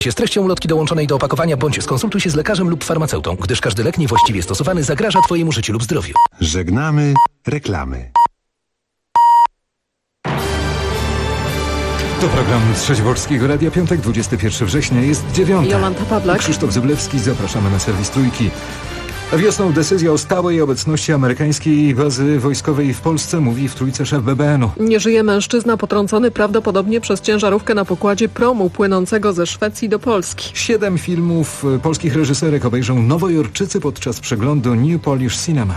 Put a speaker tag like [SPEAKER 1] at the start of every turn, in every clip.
[SPEAKER 1] Z treścią ulotki dołączonej do opakowania bądź skonsultuj się z lekarzem lub farmaceutą, gdyż każdy lek niewłaściwie stosowany zagraża Twojemu życiu lub zdrowiu.
[SPEAKER 2] Żegnamy reklamy.
[SPEAKER 3] To program Trzeźworskiego Radia Piątek, 21 września, jest 9.
[SPEAKER 4] Jolanta Pawlak.
[SPEAKER 3] Krzysztof Zyblewski, zapraszamy na serwis Trójki. Wiosną decyzja o stałej obecności amerykańskiej bazy wojskowej w Polsce, mówi w Trójce szef BBN-u.
[SPEAKER 4] Nie żyje mężczyzna potrącony prawdopodobnie przez ciężarówkę na pokładzie promu płynącego ze Szwecji do Polski.
[SPEAKER 3] 7 filmów polskich reżyserek obejrzą Nowojorczycy podczas przeglądu New Polish Cinema.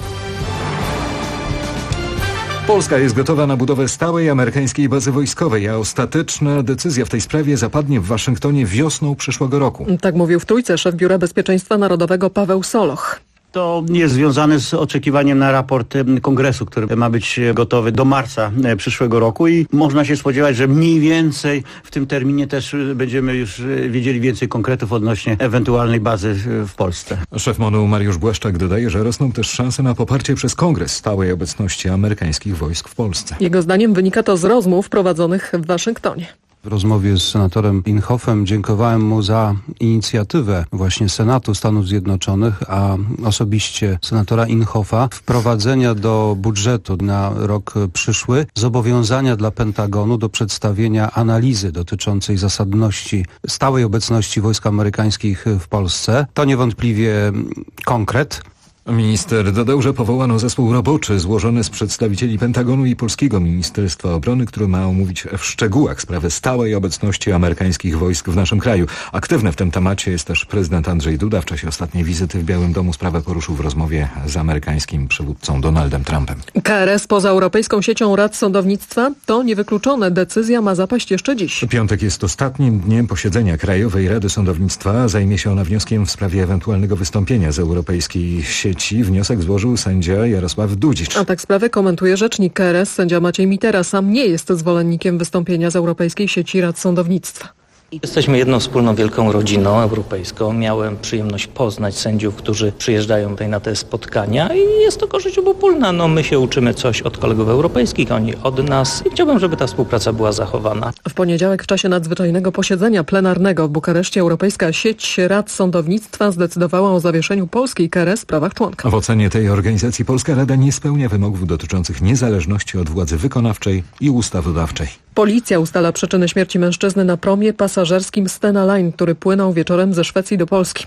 [SPEAKER 3] Polska jest gotowa na budowę stałej amerykańskiej bazy wojskowej, a ostateczna decyzja w tej sprawie zapadnie w Waszyngtonie wiosną przyszłego roku.
[SPEAKER 4] Tak mówił w Trójce szef Biura Bezpieczeństwa Narodowego Paweł Soloch.
[SPEAKER 5] To jest związane z oczekiwaniem na raport Kongresu, który ma być gotowy do marca przyszłego roku i można się spodziewać, że mniej więcej w tym terminie też będziemy już wiedzieli więcej konkretów odnośnie ewentualnej bazy w Polsce.
[SPEAKER 3] Szef MON-u Mariusz Błaszczak dodaje, że rosną też szanse na poparcie przez Kongres stałej obecności amerykańskich wojsk w Polsce.
[SPEAKER 4] Jego zdaniem wynika to z rozmów prowadzonych w Waszyngtonie.
[SPEAKER 6] W rozmowie z senatorem Inhofem dziękowałem mu za inicjatywę właśnie Senatu Stanów Zjednoczonych, a osobiście senatora Inhofa wprowadzenia do budżetu na rok przyszły zobowiązania dla Pentagonu do przedstawienia analizy dotyczącej zasadności stałej obecności wojsk amerykańskich w Polsce. To niewątpliwie konkret.
[SPEAKER 3] Minister dodał, że powołano zespół roboczy złożony z przedstawicieli Pentagonu i Polskiego Ministerstwa Obrony, który ma omówić w szczegółach sprawę stałej obecności amerykańskich wojsk w naszym kraju. Aktywny w tym temacie jest też prezydent Andrzej Duda. W czasie ostatniej wizyty w Białym Domu sprawę poruszył w rozmowie z amerykańskim przywódcą Donaldem Trumpem.
[SPEAKER 4] KRS poza Europejską Siecią Rad Sądownictwa to niewykluczone. Decyzja ma zapaść jeszcze dziś.
[SPEAKER 3] Piątek jest ostatnim dniem posiedzenia Krajowej Rady Sądownictwa. Zajmie się ona wnioskiem w sprawie ewentualnego wystąpienia z Europejskiej Sieci. Wniosek złożył sędzia Jarosław Dudzicz.
[SPEAKER 4] A tak sprawę komentuje rzecznik KRS, sędzia Maciej Mitera. Sam nie jest zwolennikiem wystąpienia z Europejskiej Sieci Rad Sądownictwa.
[SPEAKER 7] Jesteśmy jedną wspólną wielką rodziną europejską. Miałem przyjemność poznać sędziów, którzy przyjeżdżają tutaj na te spotkania i jest to korzyść obopólna. My się uczymy coś od kolegów europejskich, oni od nas i chciałbym, żeby ta współpraca była zachowana.
[SPEAKER 4] W poniedziałek w czasie nadzwyczajnego posiedzenia plenarnego w Bukareszcie Europejska Sieć Rad Sądownictwa zdecydowała o zawieszeniu polskiej KRS w prawach członka.
[SPEAKER 3] W ocenie tej organizacji Polska Rada nie spełnia wymogów dotyczących niezależności od władzy wykonawczej i ustawodawczej.
[SPEAKER 4] Policja ustala przyczyny śmierci mężczyzny na promie pasażerskim Stena Line, który płynął wieczorem ze Szwecji do Polski.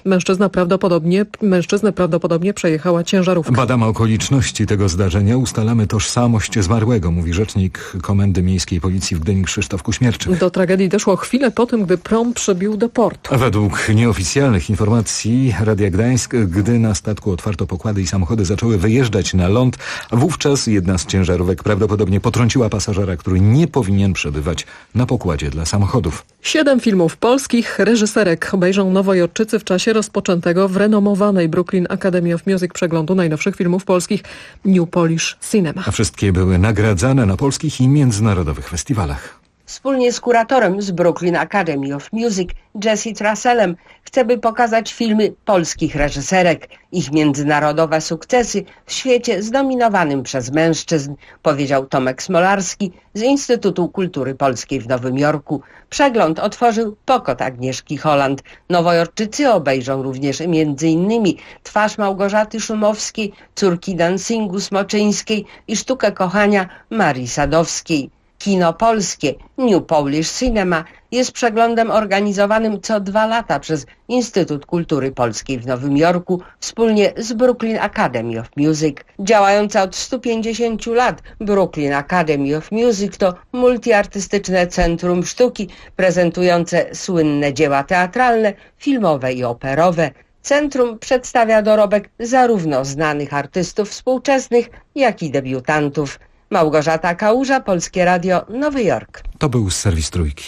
[SPEAKER 4] Mężczyznę prawdopodobnie przejechała ciężarówka.
[SPEAKER 3] Badamy okoliczności tego zdarzenia, ustalamy tożsamość zmarłego, mówi rzecznik Komendy Miejskiej Policji w Gdyni Krzysztof Kuśmierczyk.
[SPEAKER 4] Do tragedii doszło chwilę po tym, gdy prom przybił do portu.
[SPEAKER 3] Według nieoficjalnych informacji Radia Gdańsk, gdy na statku otwarto pokłady i samochody zaczęły wyjeżdżać na ląd, wówczas jedna z ciężarówek prawdopodobnie potrąciła pasażera, który nie powinien przebywać na pokładzie dla samochodów.
[SPEAKER 4] 7 filmów polskich reżyserek obejrzą Nowojorczycy w czasie rozpoczętego w renomowanej Brooklyn Academy of Music przeglądu najnowszych filmów polskich New Polish Cinema.
[SPEAKER 3] A wszystkie były nagradzane na polskich i międzynarodowych festiwalach.
[SPEAKER 8] Wspólnie z kuratorem z Brooklyn Academy of Music, Jesse Russellem, chce by pokazać filmy polskich reżyserek, ich międzynarodowe sukcesy w świecie zdominowanym przez mężczyzn, powiedział Tomek Smolarski z Instytutu Kultury Polskiej w Nowym Jorku. Przegląd otworzył Pokot Agnieszki Holland. Nowojorczycy obejrzą również m.in. Twarz Małgorzaty Szumowskiej, Córki dancingu Smoczyńskiej i Sztukę kochania Marii Sadowskiej. Kino polskie New Polish Cinema jest przeglądem organizowanym co 2 lata przez Instytut Kultury Polskiej w Nowym Jorku wspólnie z Brooklyn Academy of Music. Działająca od 150 lat Brooklyn Academy of Music to multiartystyczne centrum sztuki prezentujące słynne dzieła teatralne, filmowe i operowe. Centrum przedstawia dorobek zarówno znanych artystów współczesnych, jak i debiutantów. Małgorzata Kałuża, Polskie Radio, Nowy Jork.
[SPEAKER 3] To był serwis Trójki.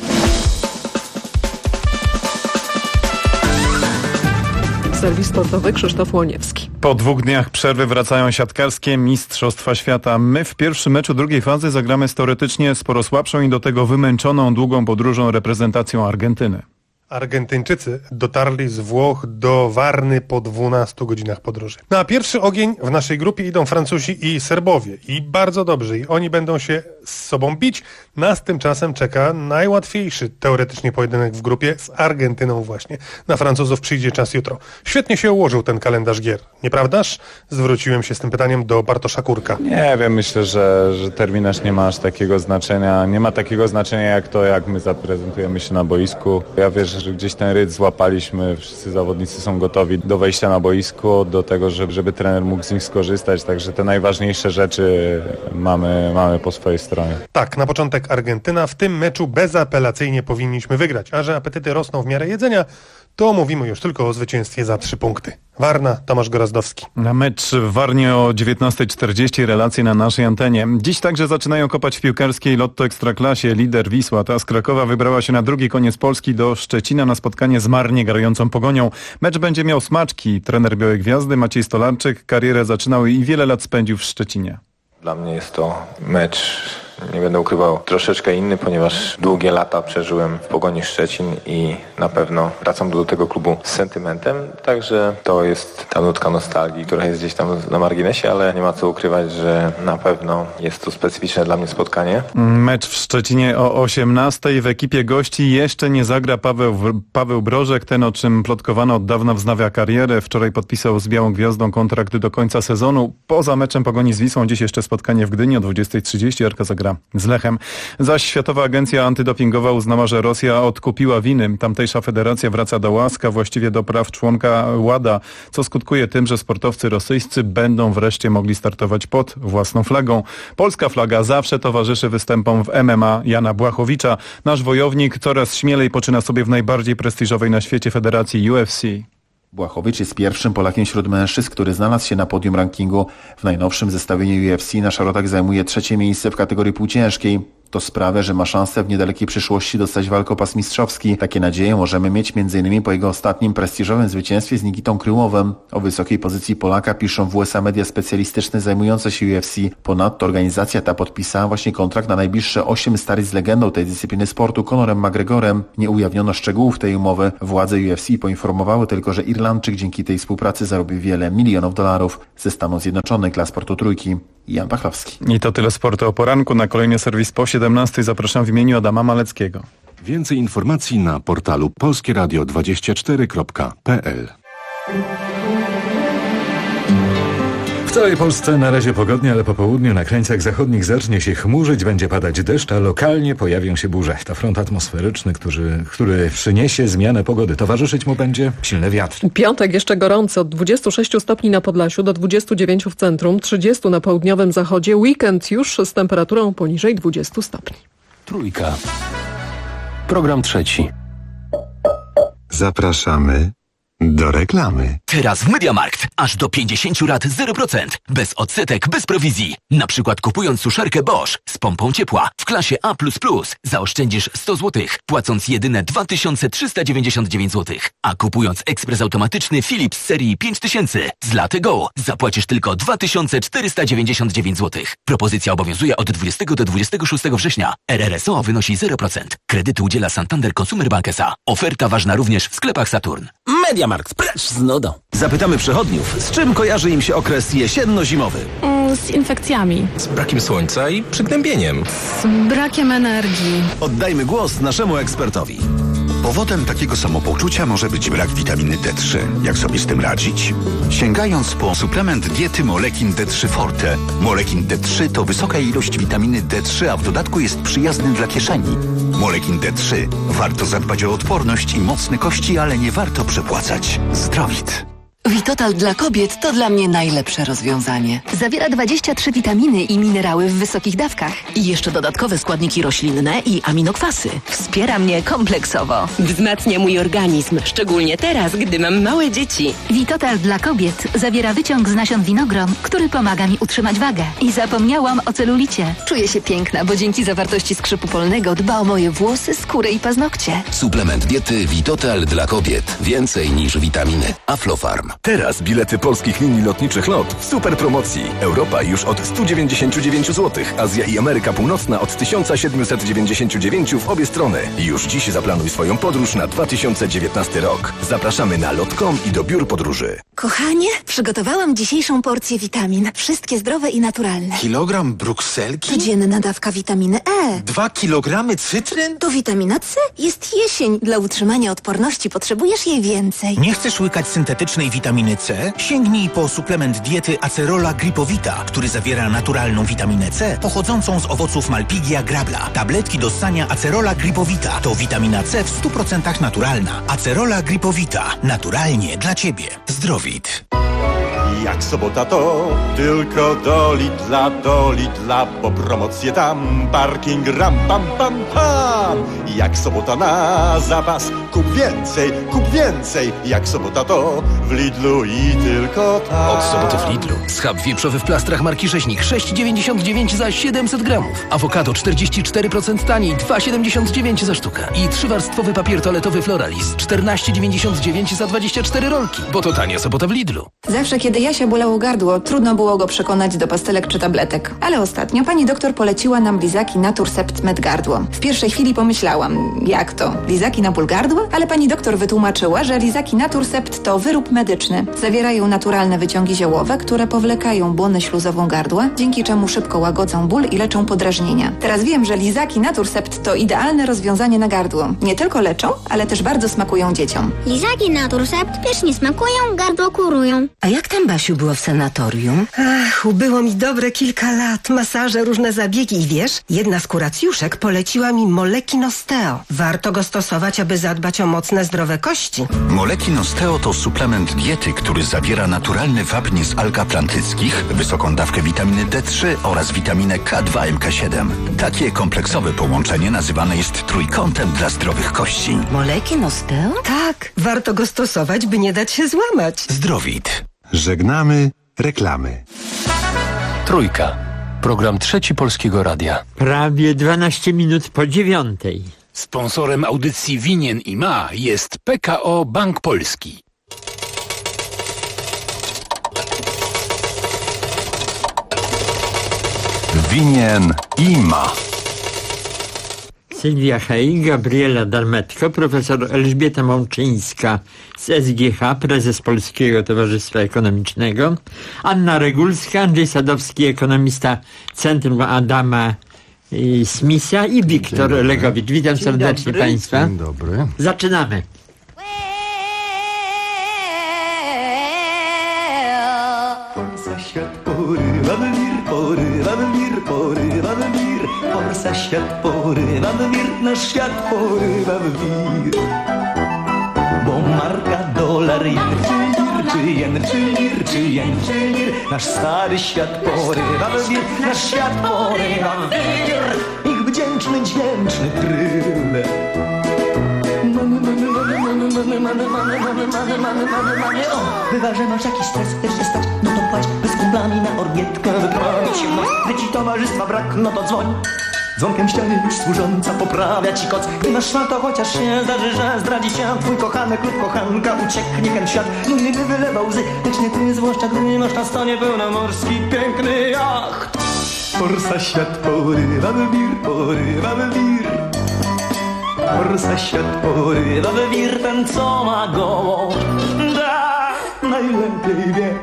[SPEAKER 4] Serwis sportowy Krzysztof Łoniewski.
[SPEAKER 9] Po 2 dniach przerwy wracają siatkarskie Mistrzostwa Świata. My w pierwszym meczu drugiej fazy zagramy z teoretycznie sporo słabszą i do tego wymęczoną długą podróżą reprezentacją Argentyny.
[SPEAKER 10] Argentyńczycy dotarli z Włoch do Warny po 12 godzinach podróży. Na pierwszy ogień w naszej grupie idą Francuzi i Serbowie. I bardzo dobrze. I oni będą się z sobą bić. Nas tymczasem czeka najłatwiejszy teoretycznie pojedynek w grupie z Argentyną właśnie. Na Francuzów przyjdzie czas jutro. Świetnie się ułożył ten kalendarz gier, nieprawdaż? Zwróciłem się z tym pytaniem do Bartosza Kurka.
[SPEAKER 11] Nie wiem, myślę, że terminarz nie ma aż takiego znaczenia. Nie ma takiego znaczenia jak to, jak my zaprezentujemy się na boisku. Ja wierzę, że gdzieś ten rytm złapaliśmy. Wszyscy zawodnicy są gotowi do wejścia na boisko, do tego, żeby trener mógł z nich skorzystać. Także te najważniejsze rzeczy mamy po swojej stronie.
[SPEAKER 10] Tak, na początek Argentyna. W tym meczu bezapelacyjnie powinniśmy wygrać. A że apetyty rosną w miarę jedzenia, to mówimy już tylko o zwycięstwie za 3 punkty. Warna, Tomasz Gorazdowski.
[SPEAKER 9] Na mecz w Warnie o 19:40 relacje na naszej antenie. Dziś także zaczynają kopać w piłkarskiej Lotto Ekstraklasie. Lider Wisła, ta z Krakowa, wybrała się na drugi koniec Polski do Szczecina na spotkanie z marnie grającą Pogonią. Mecz będzie miał smaczki. Trener Białej Gwiazdy Maciej Stolarczyk karierę zaczynał i wiele lat spędził w Szczecinie.
[SPEAKER 12] Dla mnie jest to mecz, nie będę ukrywał, troszeczkę inny, ponieważ długie lata przeżyłem w Pogoni Szczecin i na pewno wracam do tego klubu z sentymentem, także to jest ta nutka nostalgii, która jest gdzieś tam na marginesie, ale nie ma co ukrywać, że na pewno jest to specyficzne dla mnie spotkanie.
[SPEAKER 9] Mecz w Szczecinie o 18:00. W ekipie gości jeszcze nie zagra Paweł Brożek, ten o czym plotkowano od dawna wznawia karierę. Wczoraj podpisał z Białą Gwiazdą kontrakt do końca sezonu. Poza meczem Pogoni z Wisłą dziś jeszcze spotkanie w Gdyni o 20:30. Arka zagra z Lechem. Zaś Światowa Agencja Antydopingowa uznała, że Rosja odkupiła winy. Tamtejsza federacja wraca do łask, a właściwie do praw członka WADA, co skutkuje tym, że sportowcy rosyjscy będą wreszcie mogli startować pod własną flagą. Polska flaga zawsze towarzyszy występom w MMA Jana Błachowicza. Nasz wojownik coraz śmielej poczyna sobie w najbardziej prestiżowej na świecie federacji UFC.
[SPEAKER 13] Błachowicz jest pierwszym Polakiem wśród mężczyzn, który znalazł się na podium rankingu. W najnowszym zestawieniu UFC nasz rodak zajmuje 3. miejsce w kategorii półciężkiej. To sprawia, że ma szansę w niedalekiej przyszłości dostać walkę o pas mistrzowski. Takie nadzieje możemy mieć m.in. po jego ostatnim prestiżowym zwycięstwie z Nikitą Kryłowem. O wysokiej pozycji Polaka piszą w USA media specjalistyczne zajmujące się UFC. Ponadto organizacja ta podpisała właśnie kontrakt na najbliższe 8 start z legendą tej dyscypliny sportu Conorem McGregorem. Nie ujawniono szczegółów tej umowy. Władze UFC poinformowały tylko, że Irlandczyk dzięki tej współpracy zarobi wiele milionów dolarów. Ze Stanów Zjednoczonych dla Sportu Trójki. Jan Pachlowski.
[SPEAKER 9] I to tyle sportu o poranku. Na kolejny serwis po 17:00 zapraszam w imieniu Adama Maleckiego.
[SPEAKER 2] Więcej informacji na portalu polskieradio24.pl.
[SPEAKER 3] W całej Polsce na razie pogodnie, ale po południu na krańcach zachodnich zacznie się chmurzyć, będzie padać deszcz, a lokalnie pojawią się burze. To front atmosferyczny, który przyniesie zmianę pogody. Towarzyszyć mu będzie silny wiatr.
[SPEAKER 4] Piątek jeszcze gorący, od 26 stopni na Podlasiu do 29 w centrum, 30 na południowym zachodzie. Weekend już z temperaturą poniżej 20 stopni.
[SPEAKER 1] Trójka. Program trzeci.
[SPEAKER 2] Zapraszamy do reklamy.
[SPEAKER 14] Teraz w MediaMarkt aż do 50 rat 0%. Bez odsetek, bez prowizji. Na przykład kupując suszarkę Bosch z pompą ciepła w klasie A++ zaoszczędzisz 100 zł, płacąc jedyne 2399 zł. A kupując ekspres automatyczny Philips serii 5000 z Latte Go zapłacisz tylko 2499 zł. Propozycja obowiązuje od 20 do 26 września. RRSO wynosi 0%. Kredyty udziela Santander Consumer Bank S.A. Oferta ważna również w sklepach Saturn.
[SPEAKER 15] MediaMarkt, precz z nudą. Zapytamy przechodniów, z czym kojarzy im się okres jesienno-zimowy.
[SPEAKER 16] Z infekcjami.
[SPEAKER 1] Z brakiem słońca i przygnębieniem.
[SPEAKER 16] Z brakiem energii.
[SPEAKER 15] Oddajmy głos naszemu ekspertowi.
[SPEAKER 17] Powodem takiego samopoczucia może być brak witaminy D3. Jak sobie z tym radzić? Sięgając po suplement diety Molekin D3 Forte. Molekin D3 to wysoka ilość witaminy D3, a w dodatku jest przyjazny dla kieszeni. Molekin D3. Warto zadbać o odporność i mocne kości, ale nie warto przepłacać. Zdrowit.
[SPEAKER 18] Vitotal dla kobiet to dla mnie najlepsze rozwiązanie. Zawiera 23 witaminy i minerały w wysokich dawkach. I jeszcze dodatkowe składniki roślinne i aminokwasy. Wspiera mnie kompleksowo.
[SPEAKER 19] Wzmacnia mój organizm, szczególnie teraz, gdy mam małe dzieci.
[SPEAKER 18] Vitotal dla kobiet zawiera wyciąg z nasion winogron, który pomaga mi utrzymać wagę. I zapomniałam o celulicie. Czuję się piękna, bo dzięki zawartości skrzypu polnego dba o moje włosy, skórę i paznokcie.
[SPEAKER 20] Suplement diety Vitotal dla kobiet. Więcej niż witaminy. Aflofarm. Teraz bilety polskich linii lotniczych LOT w super promocji. Europa już od 199 zł, Azja i Ameryka Północna od 1799 w obie strony. Już dziś zaplanuj swoją podróż na 2019 rok. Zapraszamy na lot.com i do biur podróży.
[SPEAKER 21] Kochanie, przygotowałam dzisiejszą porcję witamin. Wszystkie zdrowe i naturalne.
[SPEAKER 22] Kilogram brukselki?
[SPEAKER 21] Codzienna dawka witaminy E.
[SPEAKER 22] 2 kilogramy cytryn?
[SPEAKER 21] To witamina C. Jest jesień. Dla utrzymania odporności potrzebujesz jej więcej.
[SPEAKER 22] Nie chcesz łykać syntetycznej witaminy C? Sięgnij po suplement diety Acerola Gripowita, który zawiera naturalną witaminę C pochodzącą z owoców Malpighia grabla. Tabletki do ssania Acerola Gripowita to witamina C w 100% naturalna. Acerola Gripowita. Naturalnie dla Ciebie. Zdrowit.
[SPEAKER 23] Jak sobota to tylko do Lidla, bo promocje tam, parking ram pam pam pam. Jak sobota na zapas, kup więcej, jak sobota to w Lidlu i tylko tam.
[SPEAKER 1] Od soboty w Lidlu. Schab wieprzowy w plastrach marki Rzeźnik 6,99 za 700 gramów. Awokado 44% taniej, 2,79 za sztukę. I 3-warstwowy papier toaletowy Floralis 14,99 za 24 rolki. Bo to tania sobota w Lidlu.
[SPEAKER 24] Zawsze, kiedy Jasia bolało gardło, trudno było go przekonać do pastelek czy tabletek. Ale ostatnio pani doktor poleciła nam lizaki Naturcept Med Gardło. W pierwszej chwili pomyślałam, jak to? Lizaki na ból gardła? Ale pani doktor wytłumaczyła, że lizaki Naturcept to wyrób medyczny. Zawierają naturalne wyciągi ziołowe, które powlekają błonę śluzową gardła, dzięki czemu szybko łagodzą ból i leczą podrażnienia. Teraz wiem, że lizaki Naturcept to idealne rozwiązanie na gardło. Nie tylko leczą, ale też bardzo smakują dzieciom.
[SPEAKER 25] Lizaki Naturcept pysznie smakują, gardło kurują.
[SPEAKER 26] A jak tam, Basiu, było w sanatorium?
[SPEAKER 27] Ach, ubyło mi dobre kilka lat. Masaże, różne zabiegi i wiesz, jedna z kuracjuszek poleciła mi Molekin Osteo. Warto go stosować, aby zadbać o mocne, zdrowe kości.
[SPEAKER 17] Molekin Osteo to suplement diety, który zawiera naturalny wapń z alg atlantyckich, wysoką dawkę witaminy D3 oraz witaminę K2-MK7. Takie kompleksowe połączenie nazywane jest trójkątem dla zdrowych kości.
[SPEAKER 26] Molekin Osteo?
[SPEAKER 27] Tak, warto go stosować, by nie dać się złamać.
[SPEAKER 17] Zdrowit.
[SPEAKER 2] Żegnamy reklamy.
[SPEAKER 28] Trójka. Program Trzeci Polskiego Radia.
[SPEAKER 29] Prawie 12 minut po 9.
[SPEAKER 28] Sponsorem audycji Winien i Ma jest PKO Bank Polski.
[SPEAKER 2] Winien i Ma.
[SPEAKER 29] Sylwia Hej, Gabriela Darmetko, profesor Elżbieta Mączyńska z SGH, prezes Polskiego Towarzystwa Ekonomicznego, Anna Regulska, Andrzej Sadowski, ekonomista Centrum Adama Smitha i Wiktor Legowicz. Witam serdecznie Państwa.
[SPEAKER 3] Dzień dobry.
[SPEAKER 29] Zaczynamy.
[SPEAKER 30] Świat porywa wir, Polsa świat porywa wir, nasz świat porywa wir. Bo marka, dolar, jen, czy lir, nasz stary świat porywa wir, nasz świat porywa wir. Ich wdzięczny, dźwięczny tryl. Mamy, o! Bywa, że masz jakiś stres, chcesz się stać, no to płać, by z kumplami na orbietkę wyprowadzić się w noc. Gdy ci towarzystwa brak, no to dzwoń. Dzwonkiem ściany już służąca poprawia ci koc. Gdy masz szmal, to chociaż się zdarzy, że zdradzi się twój kochanek lub kochanka, ucieknie ten świat, nigdy by wylewał łzy, lecz nie ty, zwłaszcza gdy masz na stanie pełnomorski piękny jacht. Forsa świat porywa wir. Forsa świat porywa wir, ten co ma gołą, da, najlepiej wie.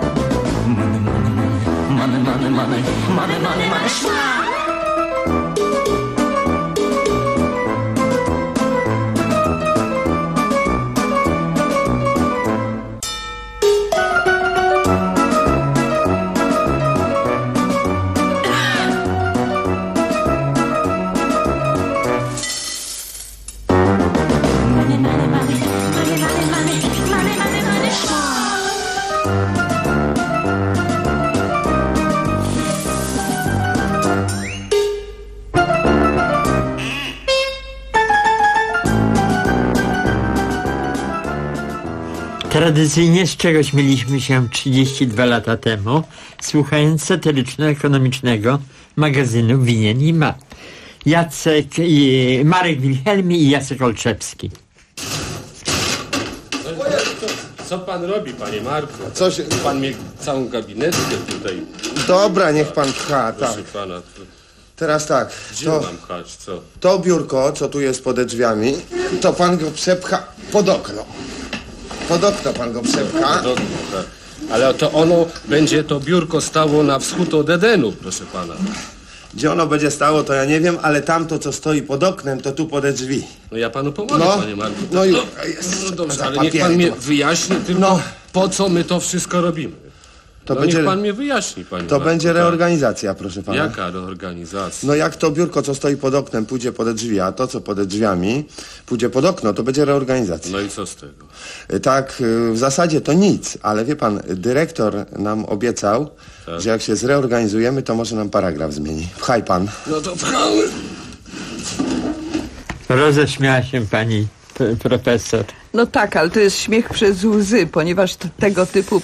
[SPEAKER 30] Money, szła!
[SPEAKER 29] Tradycyjnie z czegoś mieliśmy się 32 lata temu, słuchając satyryczno-ekonomicznego magazynu Winien i Ma. Marek Wilhelmi i Jacek Olszewski.
[SPEAKER 4] co pan robi, panie Marku?
[SPEAKER 5] Co się...
[SPEAKER 4] Pan mnie całą gabinetkę tutaj...
[SPEAKER 5] Dobra, niech pan pcha,
[SPEAKER 4] Proszę
[SPEAKER 5] tak.
[SPEAKER 4] pana,
[SPEAKER 5] Teraz tak.
[SPEAKER 4] gdzie mam pchać, co?
[SPEAKER 5] To biurko, co tu jest pode drzwiami, to pan go przepcha pod okno. Pod okno pan go przepcha.
[SPEAKER 4] Pod okno, tak. Ale to ono będzie, to biurko stało na wschód od Edenu, proszę pana.
[SPEAKER 5] Gdzie ono będzie stało, to ja nie wiem, ale tamto, co stoi pod oknem, to tu pode drzwi.
[SPEAKER 4] No ja panu pomogę, panie Marku.
[SPEAKER 5] No już.
[SPEAKER 4] No dobrze, ale niech pan mnie wyjaśni tylko, po co my to wszystko robimy.
[SPEAKER 5] To
[SPEAKER 4] no
[SPEAKER 5] będzie,
[SPEAKER 4] niech pan mnie wyjaśni, panie
[SPEAKER 5] To
[SPEAKER 4] Marku,
[SPEAKER 5] będzie reorganizacja, proszę pana.
[SPEAKER 4] Jaka reorganizacja?
[SPEAKER 5] No jak to biurko, co stoi pod oknem, pójdzie pode drzwi, a to, co pode drzwiami, pójdzie pod okno, to będzie reorganizacja.
[SPEAKER 4] No i co z tego?
[SPEAKER 5] Tak, w zasadzie to nic, ale wie pan, dyrektor nam obiecał, że jak się zreorganizujemy, to może nam paragraf zmieni. Pchaj pan.
[SPEAKER 4] No to pchamy.
[SPEAKER 29] Roześmiała się pani profesor.
[SPEAKER 6] No tak, ale to jest śmiech przez łzy, ponieważ tego typu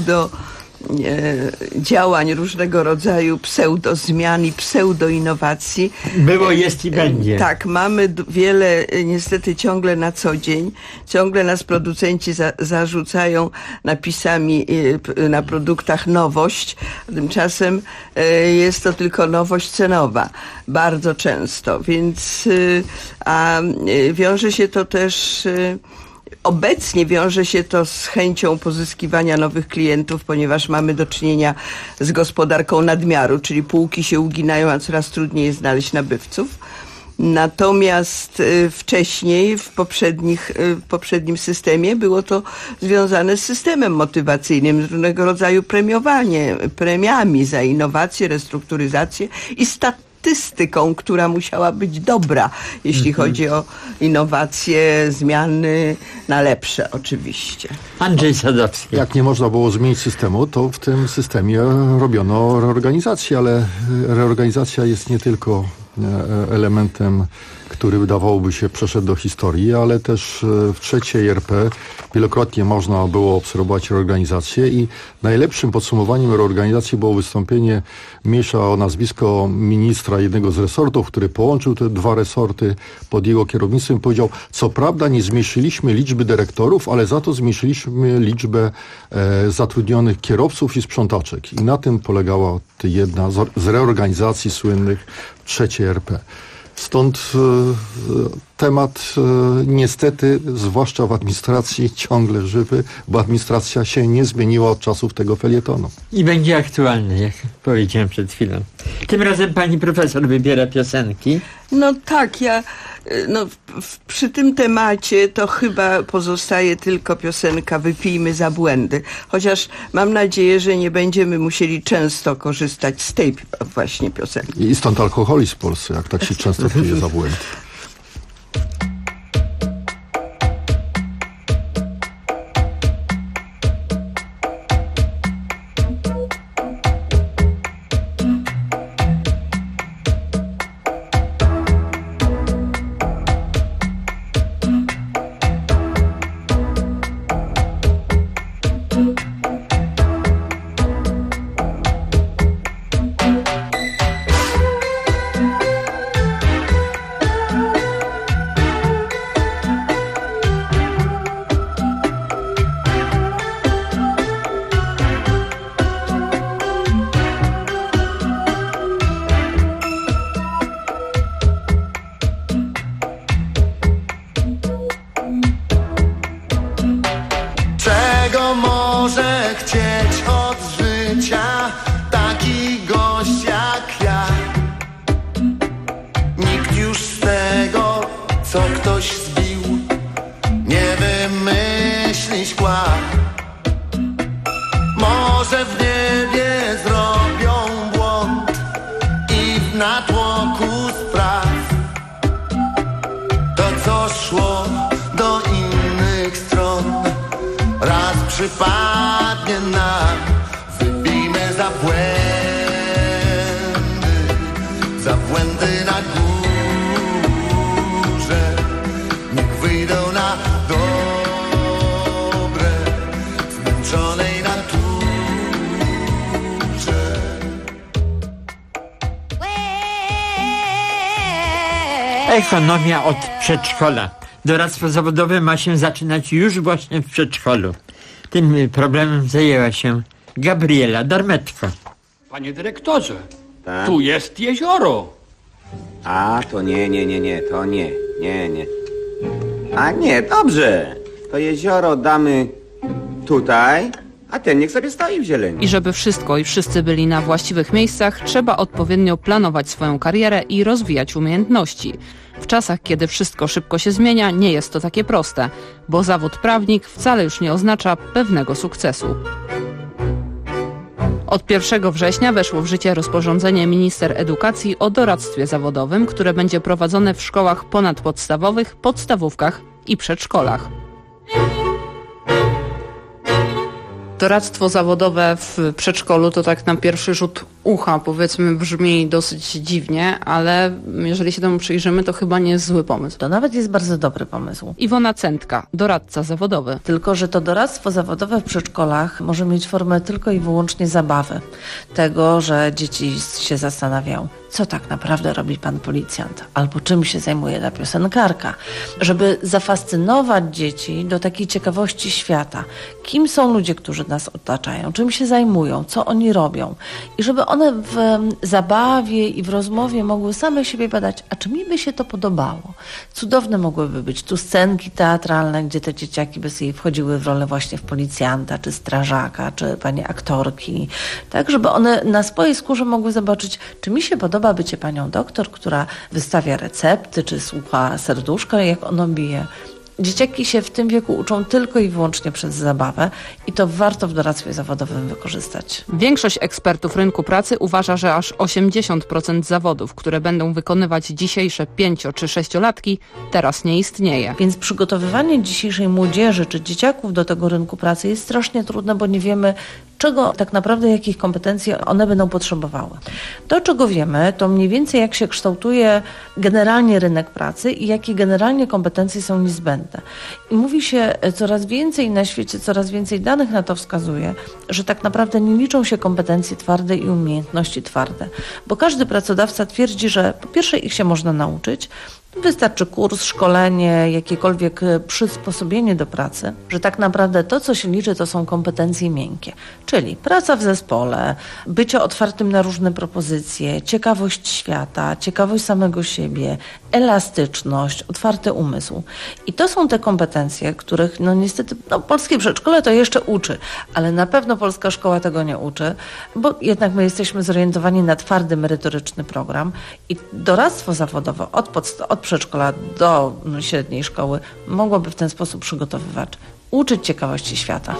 [SPEAKER 6] działań różnego rodzaju, pseudo-zmian i pseudo-innowacji.
[SPEAKER 29] Było, jest i będzie.
[SPEAKER 6] Tak, mamy wiele, niestety ciągle na co dzień. Ciągle nas producenci zarzucają napisami na produktach nowość. Tymczasem jest to tylko nowość cenowa. Bardzo często. Więc wiąże się to też... Obecnie wiąże się to z chęcią pozyskiwania nowych klientów, ponieważ mamy do czynienia z gospodarką nadmiaru, czyli półki się uginają, a coraz trudniej jest znaleźć nabywców. Natomiast wcześniej, w poprzednim systemie było to związane z systemem motywacyjnym, z różnego rodzaju premiami za innowacje, restrukturyzację i statystyką, która musiała być dobra, jeśli chodzi o innowacje, zmiany na lepsze oczywiście.
[SPEAKER 29] Andrzej Sadowski.
[SPEAKER 7] Jak nie można było zmienić systemu, to w tym systemie robiono reorganizację, ale reorganizacja jest nie tylko elementem, który wydawałoby się przeszedł do historii, ale też w trzeciej RP wielokrotnie można było obserwować reorganizację i najlepszym podsumowaniem reorganizacji było wystąpienie mniejsza o nazwisko ministra jednego z resortów, który połączył te dwa resorty pod jego kierownictwem i powiedział, co prawda nie zmniejszyliśmy liczby dyrektorów, ale za to zmniejszyliśmy liczbę zatrudnionych kierowców i sprzątaczek. I na tym polegała jedna z reorganizacji słynnych trzeciej RP. Stąd temat niestety, zwłaszcza w administracji, ciągle żywy, bo administracja się nie zmieniła od czasów tego felietonu.
[SPEAKER 29] I będzie aktualny, jak powiedziałem przed chwilą. Tym razem pani profesor wybiera piosenki.
[SPEAKER 6] No tak, przy tym temacie to chyba pozostaje tylko piosenka Wypijmy za błędy. Chociaż mam nadzieję, że nie będziemy musieli często korzystać z tej właśnie piosenki.
[SPEAKER 7] I stąd alkoholizm w Polsce, jak tak się często pije za błędy.
[SPEAKER 8] Przypadnie nam, wypijmy za błędy na górze, niech wyjdą na dobre, zmęczonej naturze.
[SPEAKER 29] Ekonomia od przedszkola. Doradztwo zawodowe ma się zaczynać już właśnie w przedszkolu. Tym problemem zajęła się Gabriela Darmetko.
[SPEAKER 28] Panie dyrektorze,
[SPEAKER 9] Tak?
[SPEAKER 28] tu jest jezioro.
[SPEAKER 9] A, to nie, to nie. A nie, dobrze. To jezioro damy tutaj, a ten niech sobie stoi w zieleni.
[SPEAKER 10] I żeby wszystko i wszyscy byli na właściwych miejscach, trzeba odpowiednio planować swoją karierę i rozwijać umiejętności. W czasach, kiedy wszystko szybko się zmienia, nie jest to takie proste, bo zawód prawnik wcale już nie oznacza pewnego sukcesu. Od 1 września weszło w życie rozporządzenie minister edukacji o doradztwie zawodowym, które będzie prowadzone w szkołach ponadpodstawowych, podstawówkach i przedszkolach. Doradztwo zawodowe w przedszkolu to tak na pierwszy rzut ucha, powiedzmy, brzmi dosyć dziwnie, ale jeżeli się temu przyjrzymy, to chyba nie jest zły pomysł.
[SPEAKER 11] To nawet jest bardzo dobry pomysł.
[SPEAKER 10] Iwona Cętka, doradca zawodowy.
[SPEAKER 11] Tylko że to doradztwo zawodowe w przedszkolach może mieć formę tylko i wyłącznie zabawy. Tego, że dzieci się zastanawiają, co tak naprawdę robi pan policjant, albo czym się zajmuje ta piosenkarka. Żeby zafascynować dzieci do takiej ciekawości świata. Kim są ludzie, którzy nas otaczają, czym się zajmują, co oni robią. I żeby one w zabawie i w rozmowie mogły same siebie badać, a czy mi by się to podobało. Cudowne mogłyby być tu scenki teatralne, gdzie te dzieciaki by sobie wchodziły w rolę właśnie w policjanta, czy strażaka, czy pani aktorki. Tak, żeby one na swojej skórze mogły zobaczyć, czy mi się podoba bycie panią doktor, która wystawia recepty, czy słucha serduszka, jak ono bije. Dzieciaki się w tym wieku uczą tylko i wyłącznie przez zabawę i to warto w doradztwie zawodowym wykorzystać.
[SPEAKER 10] Większość ekspertów rynku pracy uważa, że aż 80% zawodów, które będą wykonywać dzisiejsze 5- czy 6-latki, teraz nie istnieje.
[SPEAKER 11] Więc przygotowywanie dzisiejszej młodzieży czy dzieciaków do tego rynku pracy jest strasznie trudne, bo nie wiemy, czego tak naprawdę, jakich kompetencji one będą potrzebowały. To, czego wiemy, to mniej więcej jak się kształtuje generalnie rynek pracy i jakie generalnie kompetencje są niezbędne. I mówi się coraz więcej na świecie, coraz więcej danych na to wskazuje, że tak naprawdę nie liczą się kompetencje twarde i umiejętności twarde. Bo każdy pracodawca twierdzi, że po pierwsze ich się można nauczyć, wystarczy kurs, szkolenie, jakiekolwiek przysposobienie do pracy, że tak naprawdę to, co się liczy, to są kompetencje miękkie, czyli praca w zespole, bycie otwartym na różne propozycje, ciekawość świata, ciekawość samego siebie, elastyczność, otwarty umysł. I to są te kompetencje, których niestety polskie przedszkole to jeszcze uczy, ale na pewno polska szkoła tego nie uczy, bo jednak my jesteśmy zorientowani na twardy, merytoryczny program i doradztwo zawodowe od przedszkola do średniej szkoły mogłoby w ten sposób przygotowywać, uczyć ciekawości świata.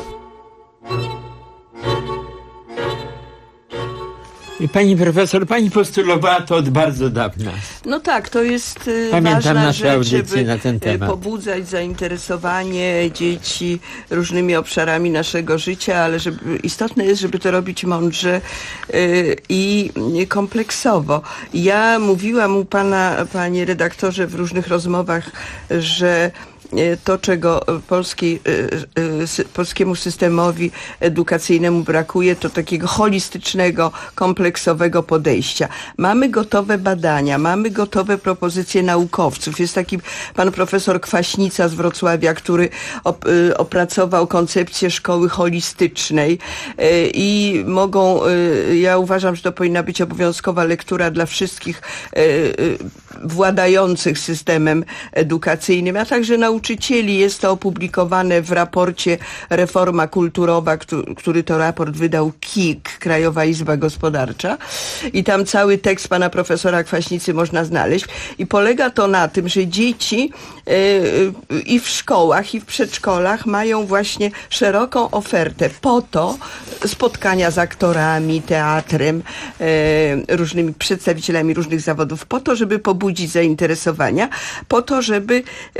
[SPEAKER 29] I pani profesor, pani postulowała to od bardzo dawna.
[SPEAKER 6] No tak, to jest
[SPEAKER 29] Pamiętam
[SPEAKER 6] ważna
[SPEAKER 29] nasze
[SPEAKER 6] rzecz,
[SPEAKER 29] audycje
[SPEAKER 6] żeby
[SPEAKER 29] na ten temat.
[SPEAKER 6] pobudzać zainteresowanie dzieci różnymi obszarami naszego życia, ale istotne jest, żeby to robić mądrze i kompleksowo. Ja mówiłam u pana, panie redaktorze, w różnych rozmowach, że to, czego polskiemu systemowi edukacyjnemu brakuje, to takiego holistycznego, kompleksowego podejścia. Mamy gotowe badania, mamy gotowe propozycje naukowców. Jest taki pan profesor Kwaśnica z Wrocławia, który opracował koncepcję szkoły holistycznej i ja uważam, że to powinna być obowiązkowa lektura dla wszystkich władających systemem edukacyjnym, a także nauczycieli. Jest to opublikowane w raporcie Reforma Kulturowa, który to raport wydał KIG, Krajowa Izba Gospodarcza. I tam cały tekst pana profesora Kwaśnicy można znaleźć. I polega to na tym, że dzieci i w szkołach, i w przedszkolach mają właśnie szeroką ofertę po to, spotkania z aktorami, teatrem, różnymi przedstawicielami różnych zawodów, po to, żeby pobudzić zainteresowania, po to, żeby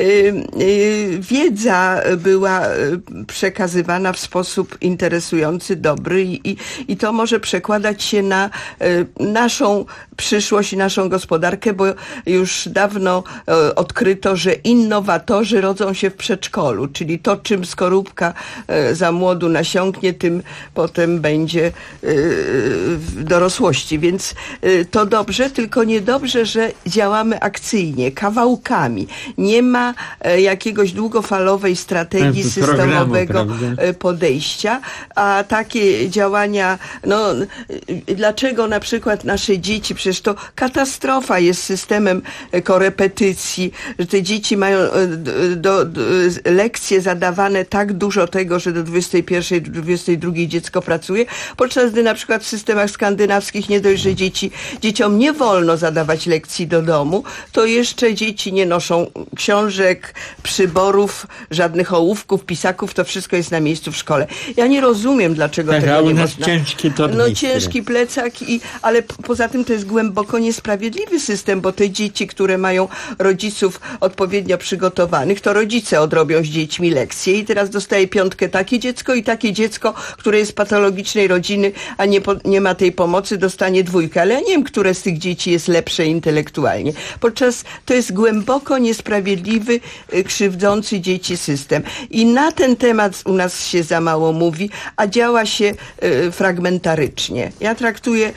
[SPEAKER 6] wiedza była przekazywana w sposób interesujący, dobry i to może przekładać się na naszą przyszłość i naszą gospodarkę, bo już dawno odkryto, że innowatorzy rodzą się w przedszkolu, czyli to, czym skorupka za młodu nasiąknie, tym potem będzie w dorosłości. Więc to dobrze, tylko niedobrze, że działa działamy akcyjnie, kawałkami. Nie ma jakiegoś długofalowej strategii systemowego podejścia, a takie działania, dlaczego na przykład nasze dzieci, przecież to katastrofa jest systemem korepetycji, że te dzieci mają lekcje zadawane tak dużo tego, że do 21, do 22 dziecko pracuje, podczas gdy na przykład w systemach skandynawskich nie dość, że dzieciom nie wolno zadawać lekcji do domu, to jeszcze dzieci nie noszą książek, przyborów, żadnych ołówków, pisaków, to wszystko jest na miejscu w szkole. Ja nie rozumiem, dlaczego tego nie można. Ciężki plecak, ale poza tym to jest głęboko niesprawiedliwy system, bo te dzieci, które mają rodziców odpowiednio przygotowanych, to rodzice odrobią z dziećmi lekcje i teraz dostaje 5 takie dziecko i takie dziecko, które jest z patologicznej rodziny, a nie ma tej pomocy, dostanie 2, ale ja nie wiem, które z tych dzieci jest lepsze intelektualnie. To jest głęboko niesprawiedliwy, krzywdzący dzieci system. I na ten temat u nas się za mało mówi, a działa się fragmentarycznie. Ja traktuję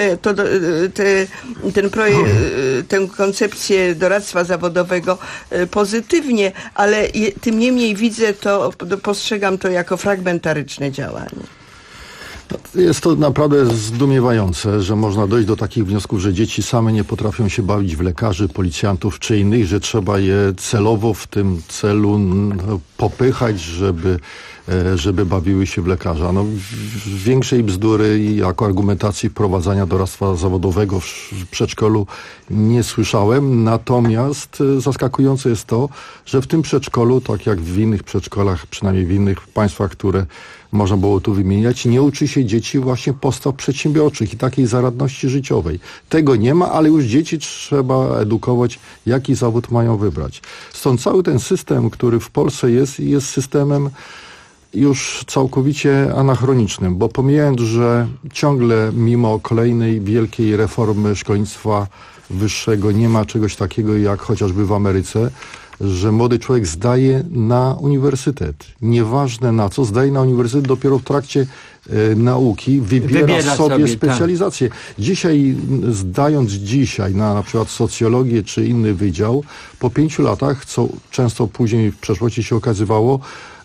[SPEAKER 6] tę koncepcję doradztwa zawodowego pozytywnie, ale tym niemniej postrzegam to jako fragmentaryczne działanie.
[SPEAKER 7] Jest to naprawdę zdumiewające, że można dojść do takich wniosków, że dzieci same nie potrafią się bawić w lekarzy, policjantów czy innych, że trzeba je celowo w tym celu popychać, żeby bawiły się w lekarza. Większej bzdury i jako argumentacji wprowadzania doradztwa zawodowego w przedszkolu nie słyszałem. Natomiast zaskakujące jest to, że w tym przedszkolu, tak jak w innych przedszkolach, przynajmniej w innych państwach, które można było tu wymieniać, nie uczy się dzieci właśnie postaw przedsiębiorczych i takiej zaradności życiowej. Tego nie ma, ale już dzieci trzeba edukować, jaki zawód mają wybrać. Stąd cały ten system, który w Polsce jest systemem już całkowicie anachronicznym, bo pomijając, że ciągle mimo kolejnej wielkiej reformy szkolnictwa wyższego nie ma czegoś takiego jak chociażby w Ameryce, że młody człowiek zdaje na uniwersytet. Nieważne na co, zdaje na uniwersytet dopiero w trakcie nauki, wybiera sobie specjalizację. Dzisiaj, zdając na przykład socjologię czy inny wydział, po 5 latach, co często później w przeszłości się okazywało,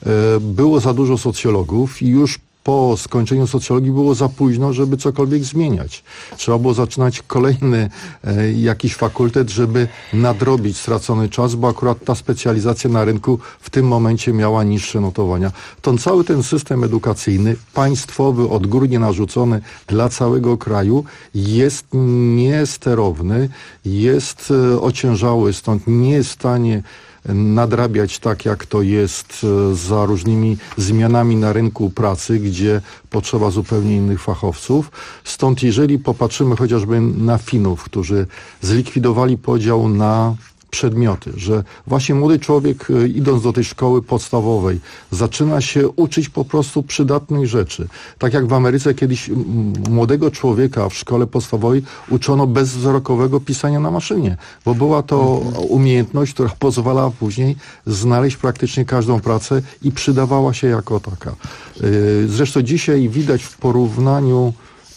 [SPEAKER 7] było za dużo socjologów i już po skończeniu socjologii było za późno, żeby cokolwiek zmieniać. Trzeba było zaczynać kolejny jakiś fakultet, żeby nadrobić stracony czas, bo akurat ta specjalizacja na rynku w tym momencie miała niższe notowania. To cały ten system edukacyjny, państwowy, odgórnie narzucony dla całego kraju, jest niesterowny, jest ociężały, stąd nie jest w stanie nadrabiać tak, jak to jest za różnymi zmianami na rynku pracy, gdzie potrzeba zupełnie innych fachowców. Stąd jeżeli popatrzymy chociażby na Finów, którzy zlikwidowali podział na przedmioty, że właśnie młody człowiek, idąc do tej szkoły podstawowej, zaczyna się uczyć po prostu przydatnych rzeczy. Tak jak w Ameryce kiedyś młodego człowieka w szkole podstawowej uczono bezwzrokowego pisania na maszynie, bo była to umiejętność, która pozwalała później znaleźć praktycznie każdą pracę i przydawała się jako taka. Zresztą dzisiaj widać w porównaniu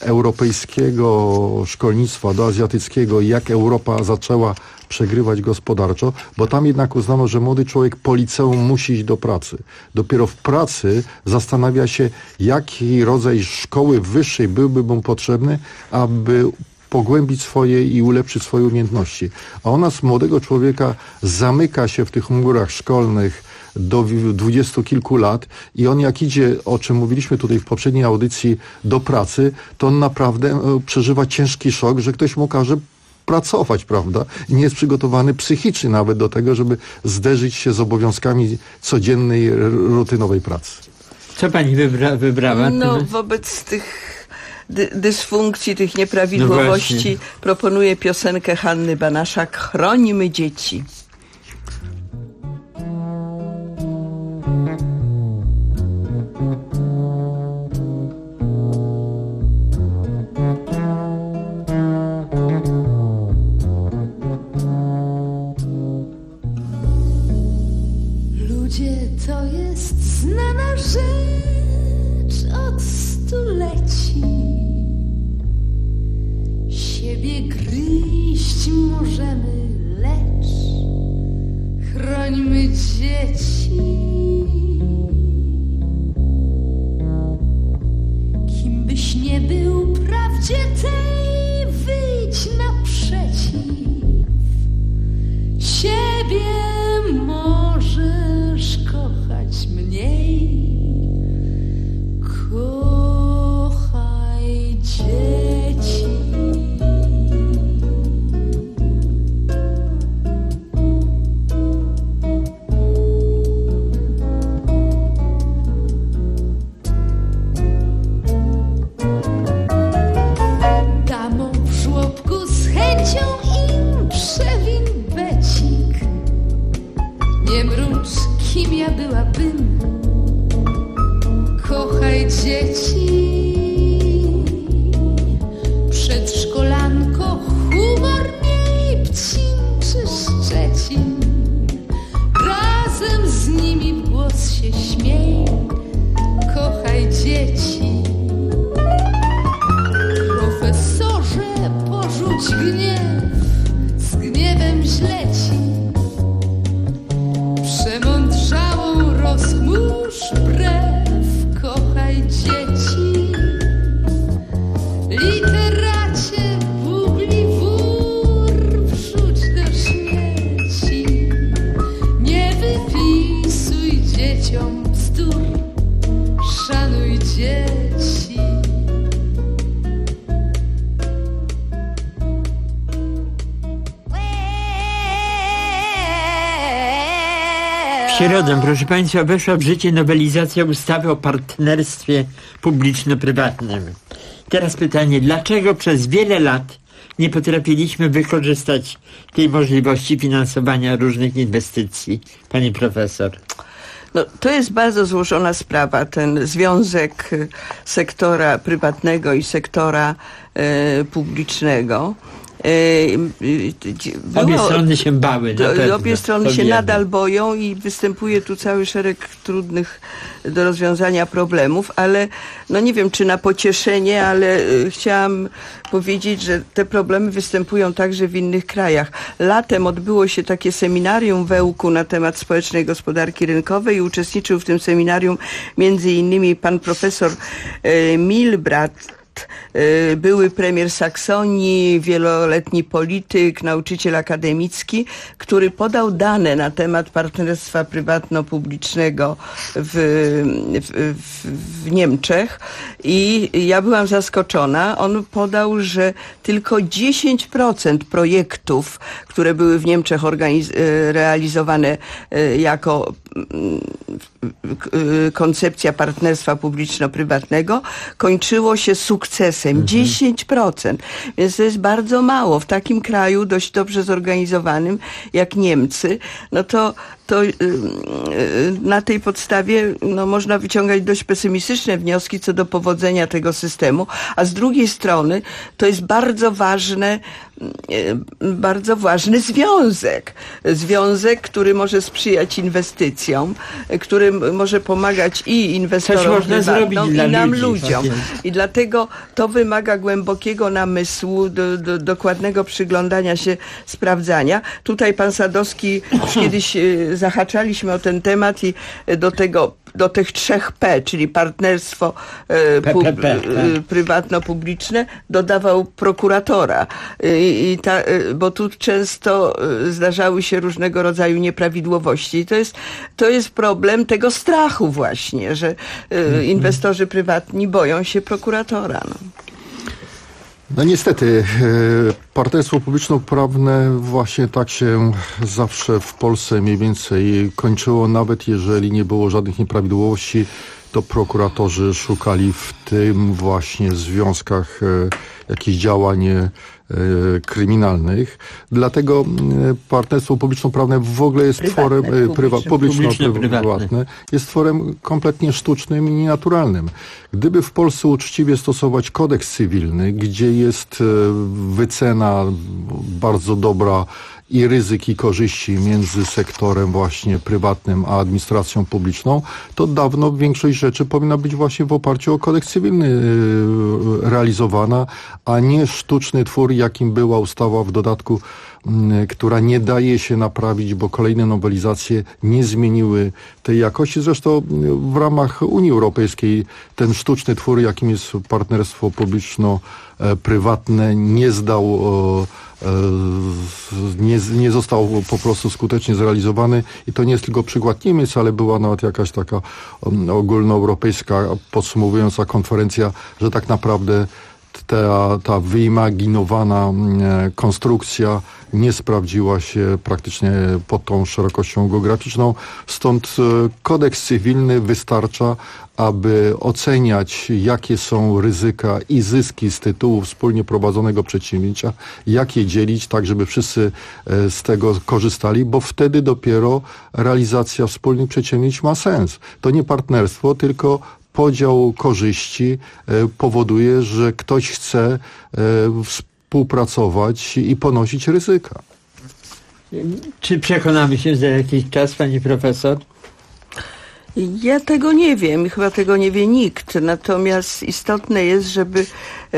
[SPEAKER 7] europejskiego szkolnictwa do azjatyckiego, jak Europa zaczęła przegrywać gospodarczo, bo tam jednak uznano, że młody człowiek po liceum musi iść do pracy. Dopiero w pracy zastanawia się, jaki rodzaj szkoły wyższej byłby mu potrzebny, aby pogłębić swoje i ulepszyć swoje umiejętności. A u nas młodego człowieka zamyka się w tych murach szkolnych do 20 kilku lat i on jak idzie, o czym mówiliśmy tutaj w poprzedniej audycji, do pracy, to on naprawdę przeżywa ciężki szok, że ktoś mu każe pracować, prawda? I nie jest przygotowany psychicznie nawet do tego, żeby zderzyć się z obowiązkami codziennej, rutynowej pracy.
[SPEAKER 29] Co pani wybrała?
[SPEAKER 6] Wobec tych dysfunkcji, tych nieprawidłowości proponuję piosenkę Hanny Banaszak „Chronimy dzieci”.
[SPEAKER 12] Ludzie to jest znana rzecz od stuleci. Siebie gryźć możemy, lecz chrońmy dzieci. Kim byś nie był prawdzie tej, wyjdź naprzeciw. Siebie możesz kochać mniej. Kochaj dzieci. Damą w żłobku z chęcią im przewin becik. Nie mrucz, kim ja byłabym. Kochaj dzieci. Przedszkolanko, humor miej, Pcim czy Szczecin. Razem z nimi w głos się śmiej. Kochaj dzieci. Profesorze, porzuć gniew, z gniewem źle ci. Przemądrzałą rozchmurz brew. Kochaj dzieci. Literacie, bubli wór, wrzuć do śmieci. Nie wypisuj dzieciom bzdur, szanuj dzieci.
[SPEAKER 29] W środę, proszę Państwa, weszła w życie nowelizacja ustawy o partnerstwie publiczno-prywatnym. Teraz pytanie, dlaczego przez wiele lat nie potrafiliśmy wykorzystać tej możliwości finansowania różnych inwestycji, pani profesor?
[SPEAKER 6] No, to jest bardzo złożona sprawa, ten związek sektora prywatnego i sektora publicznego.
[SPEAKER 29] Obie strony się bały, na pewno.
[SPEAKER 6] Obie strony się nadal boją i występuje tu cały szereg trudnych do rozwiązania problemów, ale no nie wiem, czy na pocieszenie, ale chciałam powiedzieć, że te problemy występują także w innych krajach. Latem odbyło się takie seminarium w Ełku na temat społecznej gospodarki rynkowej i uczestniczył w tym seminarium między innymi pan profesor Milbrat, były premier Saksonii, wieloletni polityk, nauczyciel akademicki, który podał dane na temat partnerstwa prywatno-publicznego w Niemczech i ja byłam zaskoczona. On podał, że tylko 10% projektów, które były w Niemczech realizowane jako koncepcja partnerstwa publiczno-prywatnego, kończyło się sukcesem. 10%. Więc to jest bardzo mało. W takim kraju dość dobrze zorganizowanym jak Niemcy, no to na tej podstawie no, można wyciągać dość pesymistyczne wnioski co do powodzenia tego systemu, a z drugiej strony to jest bardzo ważny związek, który może sprzyjać inwestycjom, który może pomagać i inwestorom prywatnym, i nam ludziom. I dlatego to wymaga głębokiego namysłu, dokładnego przyglądania się, sprawdzania. Tutaj pan Sadowski już kiedyś zahaczaliśmy o ten temat i do tych 3P, czyli partnerstwo prywatno-publiczne, dodawał prokuratora. Bo tu często zdarzały się różnego rodzaju nieprawidłowości. I to jest problem tego strachu właśnie, że inwestorzy prywatni boją się prokuratora.
[SPEAKER 7] No niestety, partnerstwo publiczno-prawne właśnie tak się zawsze w Polsce mniej więcej kończyło, nawet jeżeli nie było żadnych nieprawidłowości, to prokuratorzy szukali w tym właśnie związkach jakichś działań kryminalnych. Dlatego partnerstwo publiczno-prawne w ogóle jest tworem publiczno-prywatne, jest tworem kompletnie sztucznym i nienaturalnym. Gdyby w Polsce uczciwie stosować kodeks cywilny, gdzie jest wycena bardzo dobra i ryzyk i korzyści między sektorem właśnie prywatnym a administracją publiczną, to dawno większość rzeczy powinna być właśnie w oparciu o kodeks cywilny realizowana, a nie sztuczny twór, jakim była ustawa w dodatku, która nie daje się naprawić, bo kolejne nowelizacje nie zmieniły tej jakości. Zresztą w ramach Unii Europejskiej ten sztuczny twór, jakim jest partnerstwo publiczno-prywatne, nie został po prostu skutecznie zrealizowany i to nie jest tylko przykład Niemiec, ale była nawet jakaś taka ogólnoeuropejska podsumowująca konferencja, że tak naprawdę ta wyimaginowana konstrukcja nie sprawdziła się praktycznie pod tą szerokością geograficzną. Stąd kodeks cywilny wystarcza, aby oceniać, jakie są ryzyka i zyski z tytułu wspólnie prowadzonego przedsięwzięcia, jak je dzielić, tak żeby wszyscy z tego korzystali, bo wtedy dopiero realizacja wspólnych przedsięwzięć ma sens. To nie partnerstwo, tylko podział korzyści powoduje, że ktoś chce współpracować i ponosić ryzyka.
[SPEAKER 29] Czy przekonamy się za jakiś czas, pani profesor?
[SPEAKER 6] Ja tego nie wiem, chyba tego nie wie nikt. Natomiast istotne jest, żeby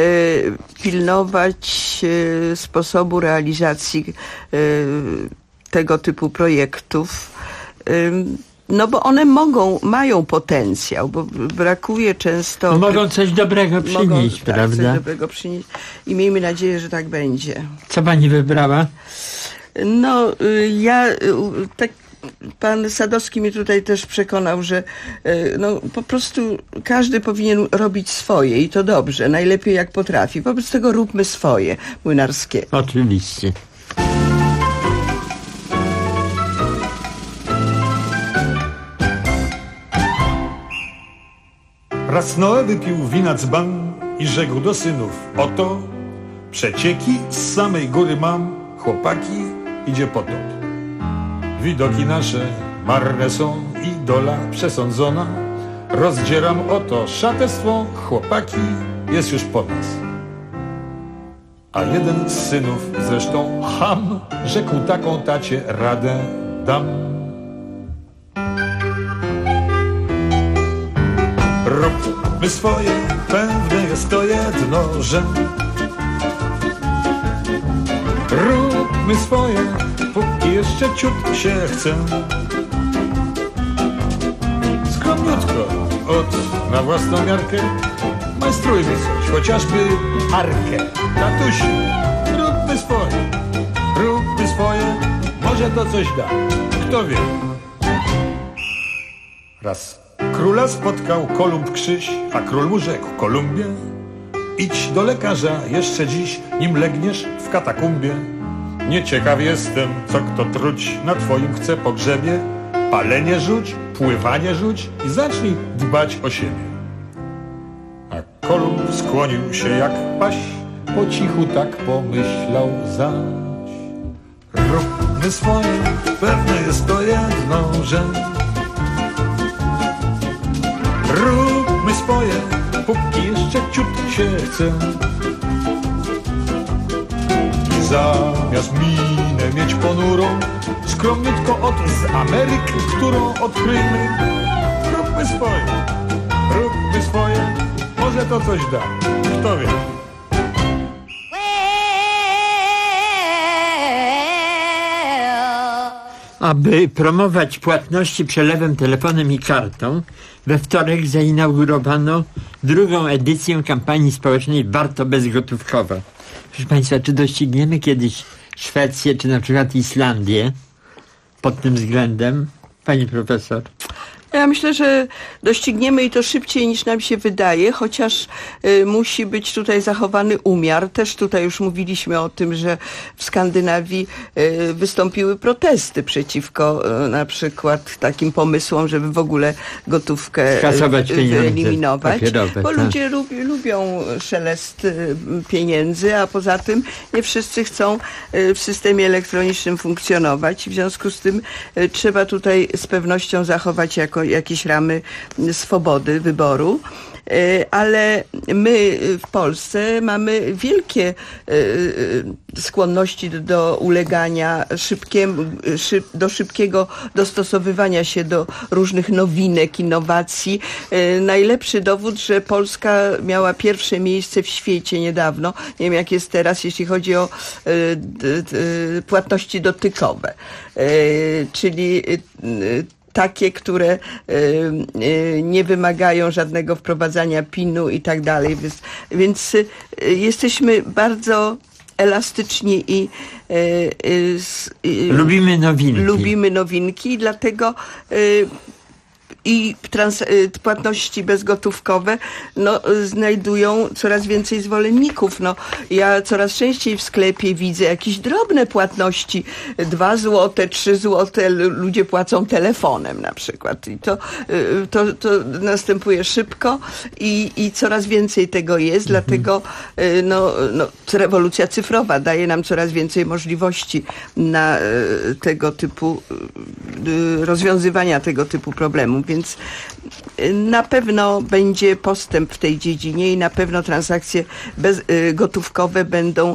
[SPEAKER 6] pilnować sposobu realizacji tego typu projektów. No bo one mają potencjał, bo brakuje często...
[SPEAKER 29] Mogą coś dobrego przynieść, prawda?
[SPEAKER 6] Coś dobrego przynieść i miejmy nadzieję, że tak będzie.
[SPEAKER 29] Co pani wybrała?
[SPEAKER 6] No, tak pan Sadowski mnie tutaj też przekonał, że no, po prostu każdy powinien robić swoje i to dobrze, najlepiej jak potrafi. Wobec tego róbmy swoje, Młynarskie.
[SPEAKER 29] Oczywiście.
[SPEAKER 13] Raz Noe wypił wina dzban i rzekł do synów: oto przecieki z samej góry mam, chłopaki, idzie potop. Widoki nasze marne są i dola przesądzona. Rozdzieram oto szatę swą, chłopaki, jest już po nas. A jeden z synów, zresztą Ham, rzekł taką tacie radę dam. Róbmy swoje, pewne jest to jedno, że róbmy swoje, póki jeszcze ciut się chce. Skromniutko, na własną miarkę, majstrujmy coś, chociażby arkę. Tatusiu, róbmy swoje, może to coś da, kto wie. Raz króla spotkał Kolumb Krzyś, a król mu rzekł: Kolumbie, idź do lekarza jeszcze dziś, nim legniesz w katakumbie. Nieciekaw jestem, co kto truć na twoim chce pogrzebie. Palenie rzuć, pływanie rzuć i zacznij dbać o siebie. A Kolumb skłonił się jak paś, po cichu tak pomyślał zaś. Róbmy swoje, pewne jest to jedno, że róbmy swoje, póki jeszcze ciut się chce. I zamiast minę mieć ponurą, skromniutko od z Ameryki, którą odkryjmy. Róbmy swoje, może to coś da, kto wie.
[SPEAKER 29] Aby promować płatności przelewem telefonem i kartą, we wtorek zainaugurowano drugą edycję kampanii społecznej Warto Bezgotówkowo. Proszę Państwa, czy dościgniemy kiedyś Szwecję, czy na przykład Islandię pod tym względem? Pani profesor.
[SPEAKER 6] Ja myślę, że dościgniemy i to szybciej niż nam się wydaje, chociaż musi być tutaj zachowany umiar. Też tutaj już mówiliśmy o tym, że w Skandynawii wystąpiły protesty przeciwko na przykład takim pomysłom, żeby w ogóle gotówkę wyeliminować. Bo ludzie lubią szelest pieniędzy, a poza tym nie wszyscy chcą w systemie elektronicznym funkcjonować. W związku z tym trzeba tutaj z pewnością zachować jakoś jakieś ramy swobody wyboru. Ale my w Polsce mamy wielkie skłonności do ulegania do szybkiego dostosowywania się do różnych nowinek, innowacji. Najlepszy dowód, że Polska miała pierwsze miejsce w świecie niedawno, nie wiem jak jest teraz, jeśli chodzi o płatności dotykowe, czyli takie, które nie wymagają żadnego wprowadzania PIN-u i tak dalej. Więc jesteśmy bardzo elastyczni i lubimy nowinki, dlatego i płatności bezgotówkowe znajdują coraz więcej zwolenników. Ja coraz częściej w sklepie widzę jakieś drobne płatności, 2 zł, 3 zł, ludzie płacą telefonem na przykład. I to następuje szybko i coraz więcej tego jest, dlatego rewolucja cyfrowa daje nam coraz więcej możliwości na tego typu rozwiązywania tego typu problemów. Więc na pewno będzie postęp w tej dziedzinie i na pewno transakcje gotówkowe będą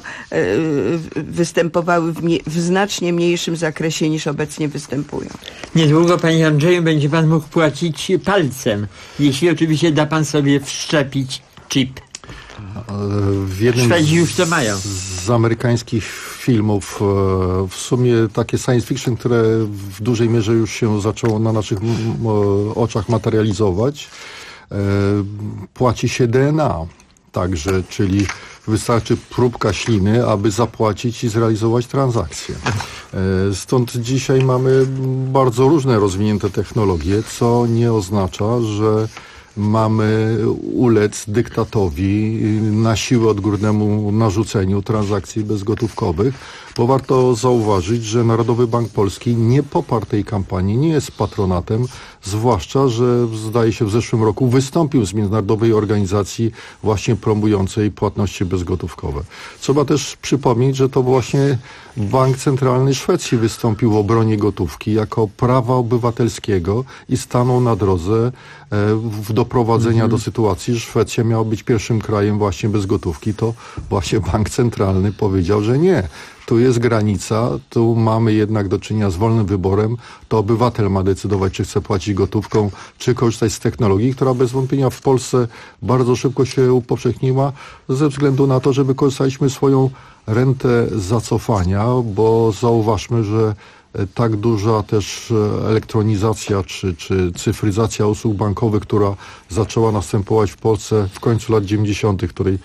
[SPEAKER 6] występowały w znacznie mniejszym zakresie niż obecnie występują.
[SPEAKER 29] Niedługo, panie Andrzeju, będzie pan mógł płacić palcem, jeśli oczywiście da pan sobie wszczepić chip.
[SPEAKER 7] W jednym
[SPEAKER 29] Szwedzi już to mają.
[SPEAKER 7] Z amerykańskich filmów, w sumie takie science fiction, które w dużej mierze już się zaczęło na naszych oczach materializować, płaci się DNA. Także, czyli wystarczy próbka śliny, aby zapłacić i zrealizować transakcję. Stąd dzisiaj mamy bardzo różne rozwinięte technologie, co nie oznacza, że mamy ulec dyktatowi na siłę odgórnemu narzuceniu transakcji bezgotówkowych, bo warto zauważyć, że Narodowy Bank Polski nie poparł tej kampanii, nie jest patronatem, zwłaszcza, że zdaje się w zeszłym roku wystąpił z międzynarodowej organizacji właśnie promującej płatności bezgotówkowe. Trzeba też przypomnieć, że to właśnie Bank Centralny Szwecji wystąpił w obronie gotówki jako prawa obywatelskiego i stanął na drodze doprowadzenia do sytuacji, że Szwecja miała być pierwszym krajem właśnie bez gotówki. To właśnie Bank Centralny powiedział, że nie. Tu jest granica, tu mamy jednak do czynienia z wolnym wyborem. To obywatel ma decydować, czy chce płacić gotówką, czy korzystać z technologii, która bez wątpienia w Polsce bardzo szybko się upowszechniła, ze względu na to, że wykorzystaliśmy swoją rentę zacofania, bo zauważmy, że tak duża też elektronizacja czy cyfryzacja usług bankowych, która zaczęła następować w Polsce w końcu lat 90., której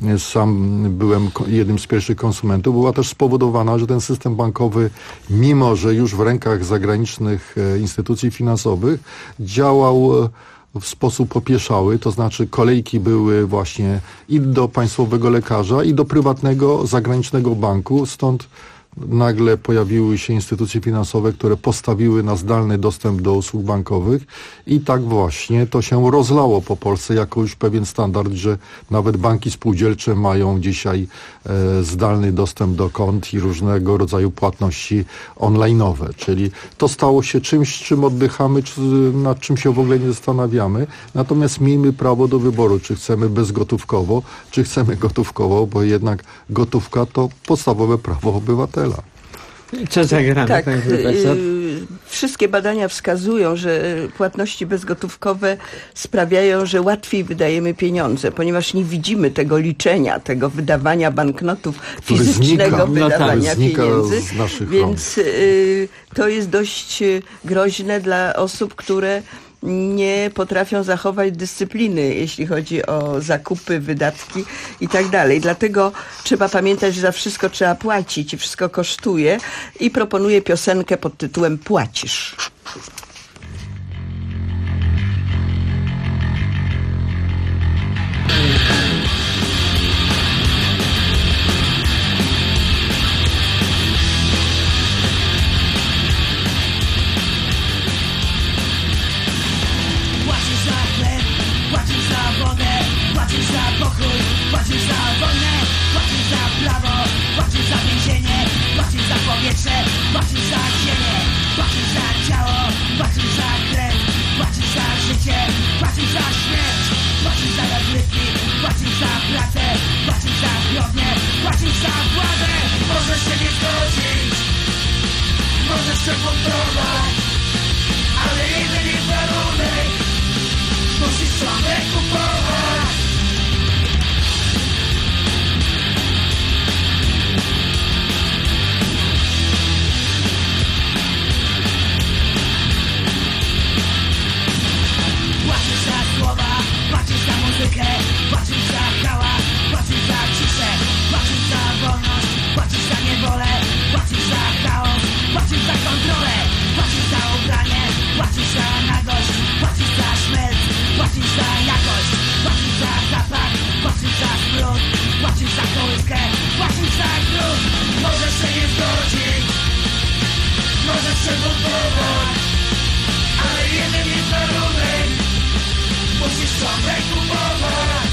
[SPEAKER 7] sam byłem jednym z pierwszych konsumentów, była też spowodowana, że ten system bankowy, mimo że już w rękach zagranicznych instytucji finansowych, działał w sposób opieszały, to znaczy kolejki były właśnie i do państwowego lekarza, i do prywatnego, zagranicznego banku, stąd nagle pojawiły się instytucje finansowe, które postawiły na zdalny dostęp do usług bankowych i tak właśnie to się rozlało po Polsce jako już pewien standard, że nawet banki spółdzielcze mają dzisiaj zdalny dostęp do kont i różnego rodzaju płatności online'owe, czyli to stało się czymś, czym oddychamy, nad czym się w ogóle nie zastanawiamy, natomiast miejmy prawo do wyboru, czy chcemy bezgotówkowo, czy chcemy gotówkowo, bo jednak gotówka to podstawowe prawo obywatela.
[SPEAKER 29] Co zagramy,
[SPEAKER 6] tak,
[SPEAKER 29] panie profesor?
[SPEAKER 6] Wszystkie badania wskazują, że płatności bezgotówkowe sprawiają, że łatwiej wydajemy pieniądze, ponieważ nie widzimy tego liczenia, tego wydawania banknotów, fizycznego wydawania pieniędzy. Więc to jest dość groźne dla osób, które nie potrafią zachować dyscypliny, jeśli chodzi o zakupy, wydatki i tak dalej. Dlatego trzeba pamiętać, że za wszystko trzeba płacić i wszystko kosztuje i proponuję piosenkę pod tytułem Płacisz.
[SPEAKER 1] Płacisz za wojnę, płacisz za prawo, płacisz za więzienie, płacisz za powietrze, płacisz za ziemię, płacisz za ciało, kupować. Płacisz za słowa, płacisz za muzykę, płacisz za hałas, płacisz za ciszę, płacisz za wolność, płacisz za niewolę, płacisz za chaos, płacisz za kontrolę, płacisz za ubranie, płacisz za nagość, płacisz za śmierć, płacisz za jakość, płacisz za zapach, płacisz za smród, płacisz za kołyskę, płacisz za gruz. Możesz się nie zgodzić, możesz się buntować, ale jeden jest warunek, musisz ciągle kupować.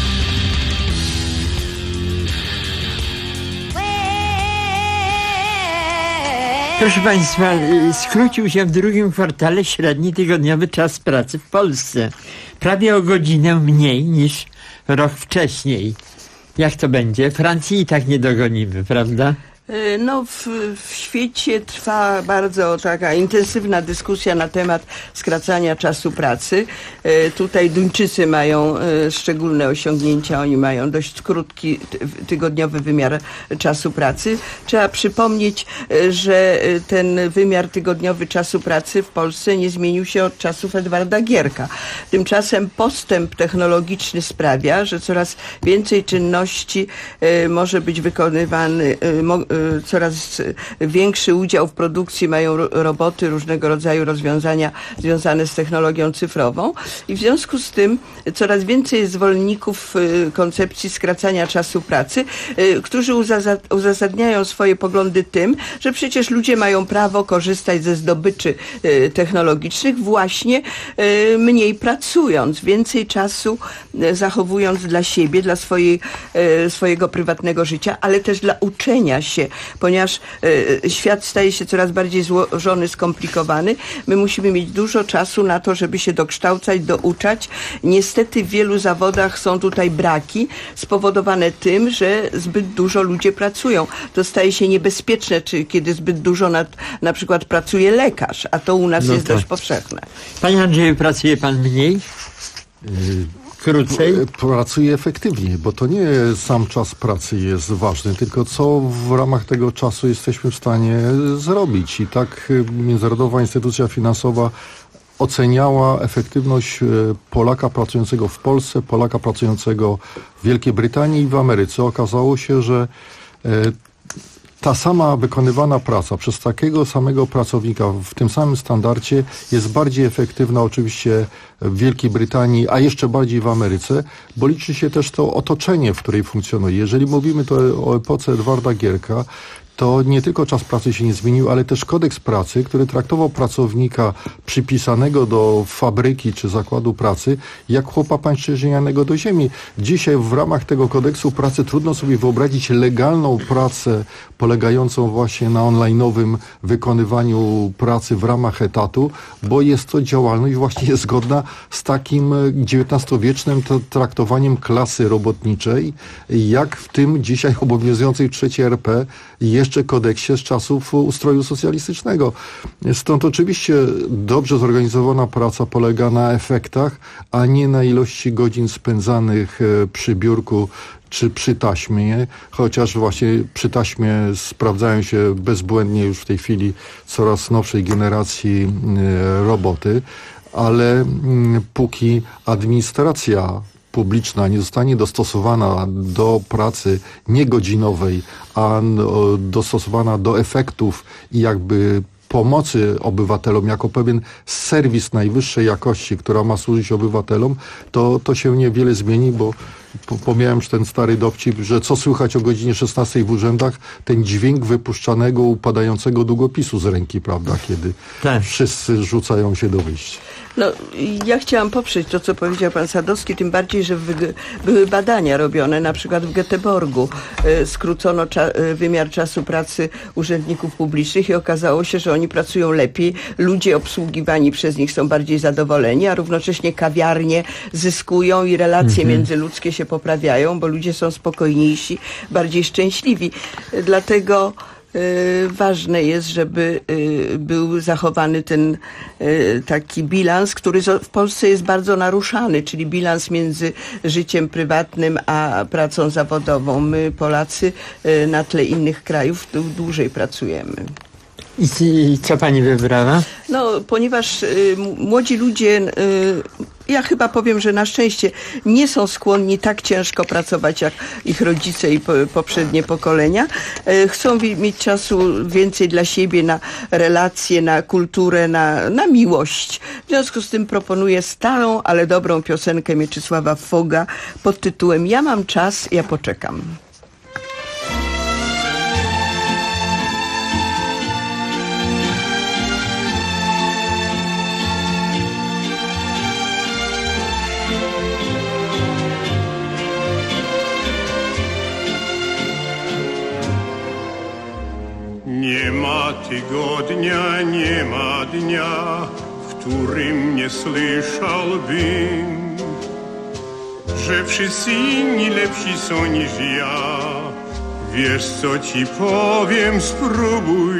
[SPEAKER 29] Proszę Państwa, skrócił się w drugim kwartale średni tygodniowy czas pracy w Polsce. Prawie o godzinę mniej niż rok wcześniej. Jak to będzie? Francji i tak nie dogonimy, prawda?
[SPEAKER 6] No, w świecie trwa bardzo taka intensywna dyskusja na temat skracania czasu pracy. Tutaj Duńczycy mają szczególne osiągnięcia. Oni mają dość krótki tygodniowy wymiar czasu pracy. Trzeba przypomnieć, że ten wymiar tygodniowy czasu pracy w Polsce nie zmienił się od czasów Edwarda Gierka. Tymczasem postęp technologiczny sprawia, że coraz więcej czynności może być wykonywany, coraz większy udział w produkcji mają roboty, różnego rodzaju rozwiązania związane z technologią cyfrową i w związku z tym coraz więcej jest zwolenników koncepcji skracania czasu pracy, którzy uzasadniają swoje poglądy tym, że przecież ludzie mają prawo korzystać ze zdobyczy technologicznych właśnie mniej pracując, więcej czasu zachowując dla siebie, dla swojego prywatnego życia, ale też dla uczenia się, ponieważ świat staje się coraz bardziej złożony, skomplikowany. My musimy mieć dużo czasu na to, żeby się dokształcać, douczać. Niestety w wielu zawodach są tutaj braki spowodowane tym, że zbyt dużo ludzie pracują. To staje się niebezpieczne, kiedy zbyt dużo na przykład pracuje lekarz, a to u nas jest dość powszechne.
[SPEAKER 29] Panie Andrzeju, pracuje pan mniej? Krócej?
[SPEAKER 7] Pracuje efektywniej, bo to nie sam czas pracy jest ważny, tylko co w ramach tego czasu jesteśmy w stanie zrobić. I tak Międzynarodowa Instytucja Finansowa oceniała efektywność Polaka pracującego w Polsce, Polaka pracującego w Wielkiej Brytanii i w Ameryce. Okazało się, że ta sama wykonywana praca przez takiego samego pracownika w tym samym standardzie jest bardziej efektywna oczywiście w Wielkiej Brytanii, a jeszcze bardziej w Ameryce, bo liczy się też to otoczenie, w której funkcjonuje. Jeżeli mówimy to o epoce Edwarda Gierka, to nie tylko czas pracy się nie zmienił, ale też kodeks pracy, który traktował pracownika przypisanego do fabryki czy zakładu pracy jak chłopa pańszczyźnianego do ziemi. Dzisiaj w ramach tego kodeksu pracy trudno sobie wyobrazić legalną pracę polegającą właśnie na online'owym wykonywaniu pracy w ramach etatu, bo jest to działalność właśnie zgodna z takim XIX-wiecznym traktowaniem klasy robotniczej, jak w tym dzisiaj obowiązującej w III RP jeszcze kodeksie z czasów ustroju socjalistycznego. Stąd oczywiście dobrze zorganizowana praca polega na efektach, a nie na ilości godzin spędzanych przy biurku czy przy taśmie, chociaż właśnie przy taśmie sprawdzają się bezbłędnie już w tej chwili coraz nowszej generacji roboty, ale póki administracja publiczna nie zostanie dostosowana do pracy niegodzinowej, a dostosowana do efektów i jakby pomocy obywatelom jako pewien serwis najwyższej jakości, która ma służyć obywatelom, to się niewiele zmieni, bo pomijałem już ten stary dowcip, że co słychać o godzinie 16 w urzędach, ten dźwięk wypuszczanego, upadającego długopisu z ręki, prawda, kiedy wszyscy rzucają się do wyjścia.
[SPEAKER 6] No, ja chciałam poprzeć to, co powiedział pan Sadowski, tym bardziej, że były badania robione, na przykład w Göteborgu. Skrócono wymiar czasu pracy urzędników publicznych i okazało się, że oni pracują lepiej. Ludzie obsługiwani przez nich są bardziej zadowoleni, a równocześnie kawiarnie zyskują i relacje międzyludzkie się poprawiają, bo ludzie są spokojniejsi, bardziej szczęśliwi. Dlatego ważne jest, żeby był zachowany ten taki bilans, który w Polsce jest bardzo naruszany, czyli bilans między życiem prywatnym a pracą zawodową. My, Polacy, na tle innych krajów dłużej pracujemy.
[SPEAKER 29] I co pani wybrała?
[SPEAKER 6] No, ponieważ młodzi ludzie, ja chyba powiem, że na szczęście nie są skłonni tak ciężko pracować jak ich rodzice i poprzednie pokolenia. Chcą mieć czasu więcej dla siebie, na relacje, na kulturę, na miłość. W związku z tym proponuję starą, ale dobrą piosenkę Mieczysława Foga pod tytułem Ja mam czas, ja poczekam.
[SPEAKER 14] Nie ma tygodnia, nie ma dnia, w którym nie słyszałbym, że wszyscy inni lepsi są niż ja. Wiesz, co ci powiem, spróbuj.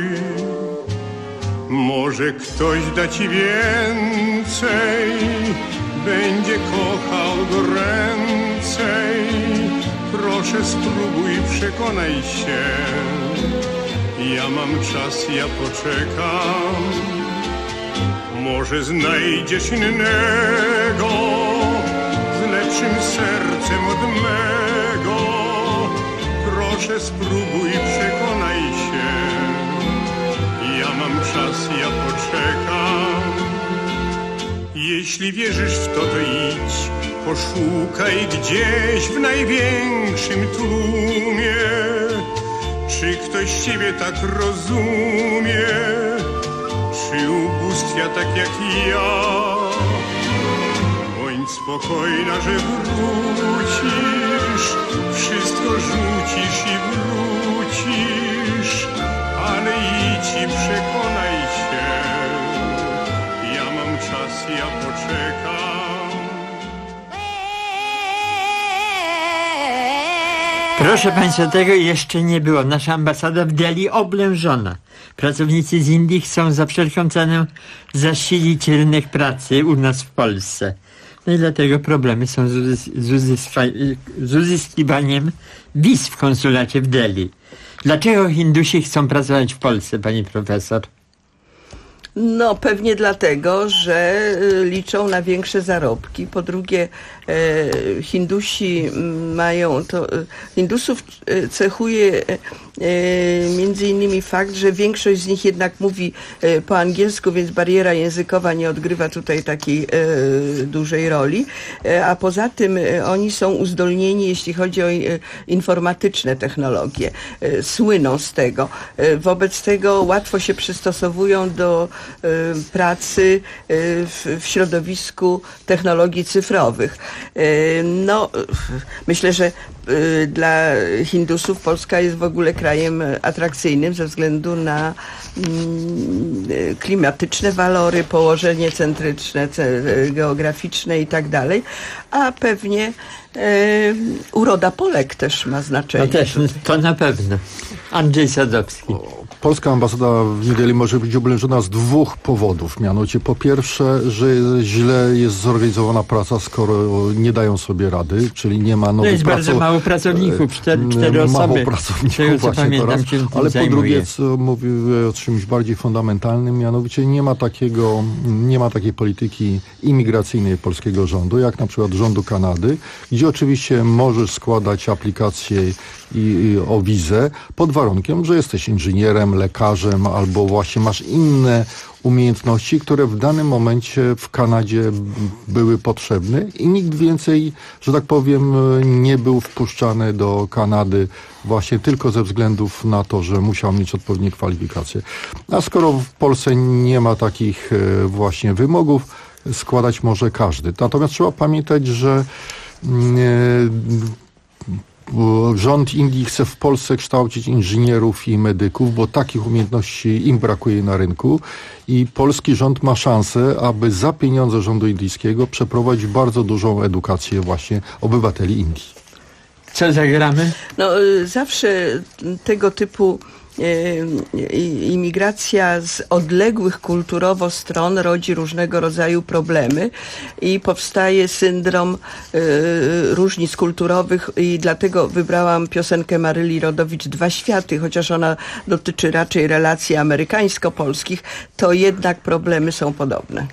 [SPEAKER 14] Może ktoś da ci więcej, będzie kochał goręcej. Proszę, spróbuj, przekonaj się. Ja mam czas, ja poczekam. Może znajdziesz innego z lepszym sercem od mego. Proszę, spróbuj, przekonaj się. Ja mam czas, ja poczekam. Jeśli wierzysz w to, to idź, poszukaj gdzieś w największym tłumie. Czy ktoś ciebie tak rozumie? Czy ubóstwia tak jak ja? Bądź spokojna, że wrócisz, wszystko rzucisz i wrócisz, ale idź i przekonaj się. Ja mam czas, ja poczekam.
[SPEAKER 29] Proszę Państwa, tego jeszcze nie było. Nasza ambasada w Delhi oblężona. Pracownicy z Indii chcą za wszelką cenę zasilić rynek pracy u nas w Polsce. No i dlatego problemy są z uzyskiwaniem wiz w konsulacie w Delhi. Dlaczego Hindusi chcą pracować w Polsce, pani profesor?
[SPEAKER 6] No, pewnie dlatego, że liczą na większe zarobki. Po drugie, Hindusów cechuje między innymi fakt, że większość z nich jednak mówi po angielsku, więc bariera językowa nie odgrywa tutaj takiej dużej roli. A poza tym oni są uzdolnieni, jeśli chodzi o informatyczne technologie. Słyną z tego. Wobec tego łatwo się przystosowują do pracy w środowisku technologii cyfrowych. No, myślę, że dla Hindusów Polska jest w ogóle krajem atrakcyjnym ze względu na klimatyczne walory, położenie centryczne, geograficzne i tak dalej, a pewnie uroda Polek też ma znaczenie.
[SPEAKER 29] No też, to na pewno. Andrzej Sadowski.
[SPEAKER 7] Polska ambasada w New Delhi może być oblężona z dwóch powodów. Mianowicie po pierwsze, że źle jest zorganizowana praca, skoro nie dają sobie rady, czyli nie ma nowych
[SPEAKER 29] bardzo mało pracowników, 4 osoby.
[SPEAKER 7] Mało pracowników, właśnie teraz. Ale po drugie, co mówię o czymś bardziej fundamentalnym, mianowicie nie ma takiej polityki imigracyjnej polskiego rządu, jak na przykład rządu Kanady, gdzie oczywiście możesz składać aplikację o wizę pod warunkiem, że jesteś inżynierem, lekarzem albo właśnie masz inne umiejętności, które w danym momencie w Kanadzie były potrzebne i nikt więcej, że tak powiem, nie był wpuszczany do Kanady właśnie tylko ze względów na to, że musiał mieć odpowiednie kwalifikacje. A skoro w Polsce nie ma takich właśnie wymogów, składać może każdy. Natomiast trzeba pamiętać, że rząd Indii chce w Polsce kształcić inżynierów i medyków, bo takich umiejętności im brakuje na rynku i polski rząd ma szansę, aby za pieniądze rządu indyjskiego przeprowadzić bardzo dużą edukację właśnie obywateli Indii.
[SPEAKER 29] Co zagramy?
[SPEAKER 6] No, zawsze tego typu imigracja z odległych kulturowo stron rodzi różnego rodzaju problemy i powstaje syndrom różnic kulturowych i dlatego wybrałam piosenkę Maryli Rodowicz Dwa światy, chociaż ona dotyczy raczej relacji amerykańsko-polskich, to jednak problemy są podobne.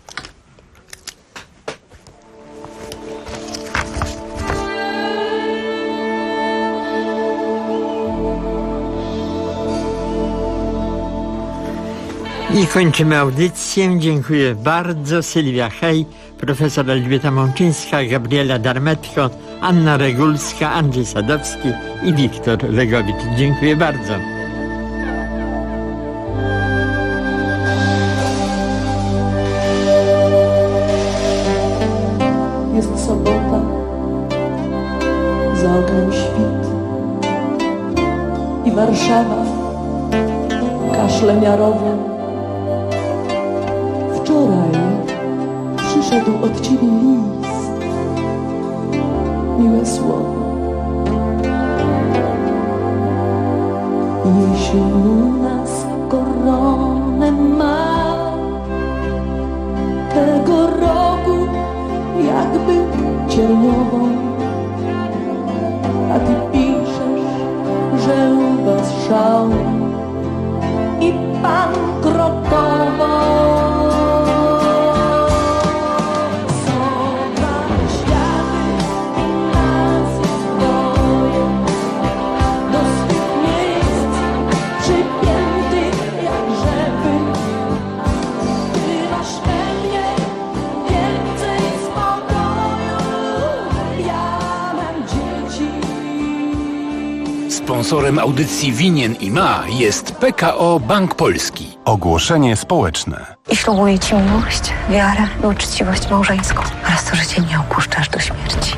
[SPEAKER 29] I kończymy audycję. Dziękuję bardzo. Sylwia Hej, profesor Elżbieta Mączyńska, Gabriela Darmetko, Anna Regulska, Andrzej Sadowski i Wiktor Legowicz. Dziękuję bardzo.
[SPEAKER 15] Jest sobota, za oknem świt i Warszawa kaszle miarowym. Wczoraj przyszedł od ciebie list, miłe słowo. Jesień u nas koronę ma, tego roku jakby cieniową, a ty piszesz, że u was szał i bankrotowo.
[SPEAKER 28] Sponsorem audycji Winien i Ma jest PKO Bank Polski.
[SPEAKER 2] Ogłoszenie społeczne.
[SPEAKER 26] I ślubuję ci miłość, wiarę i uczciwość małżeńską oraz to, że cię nie opuszczasz do śmierci.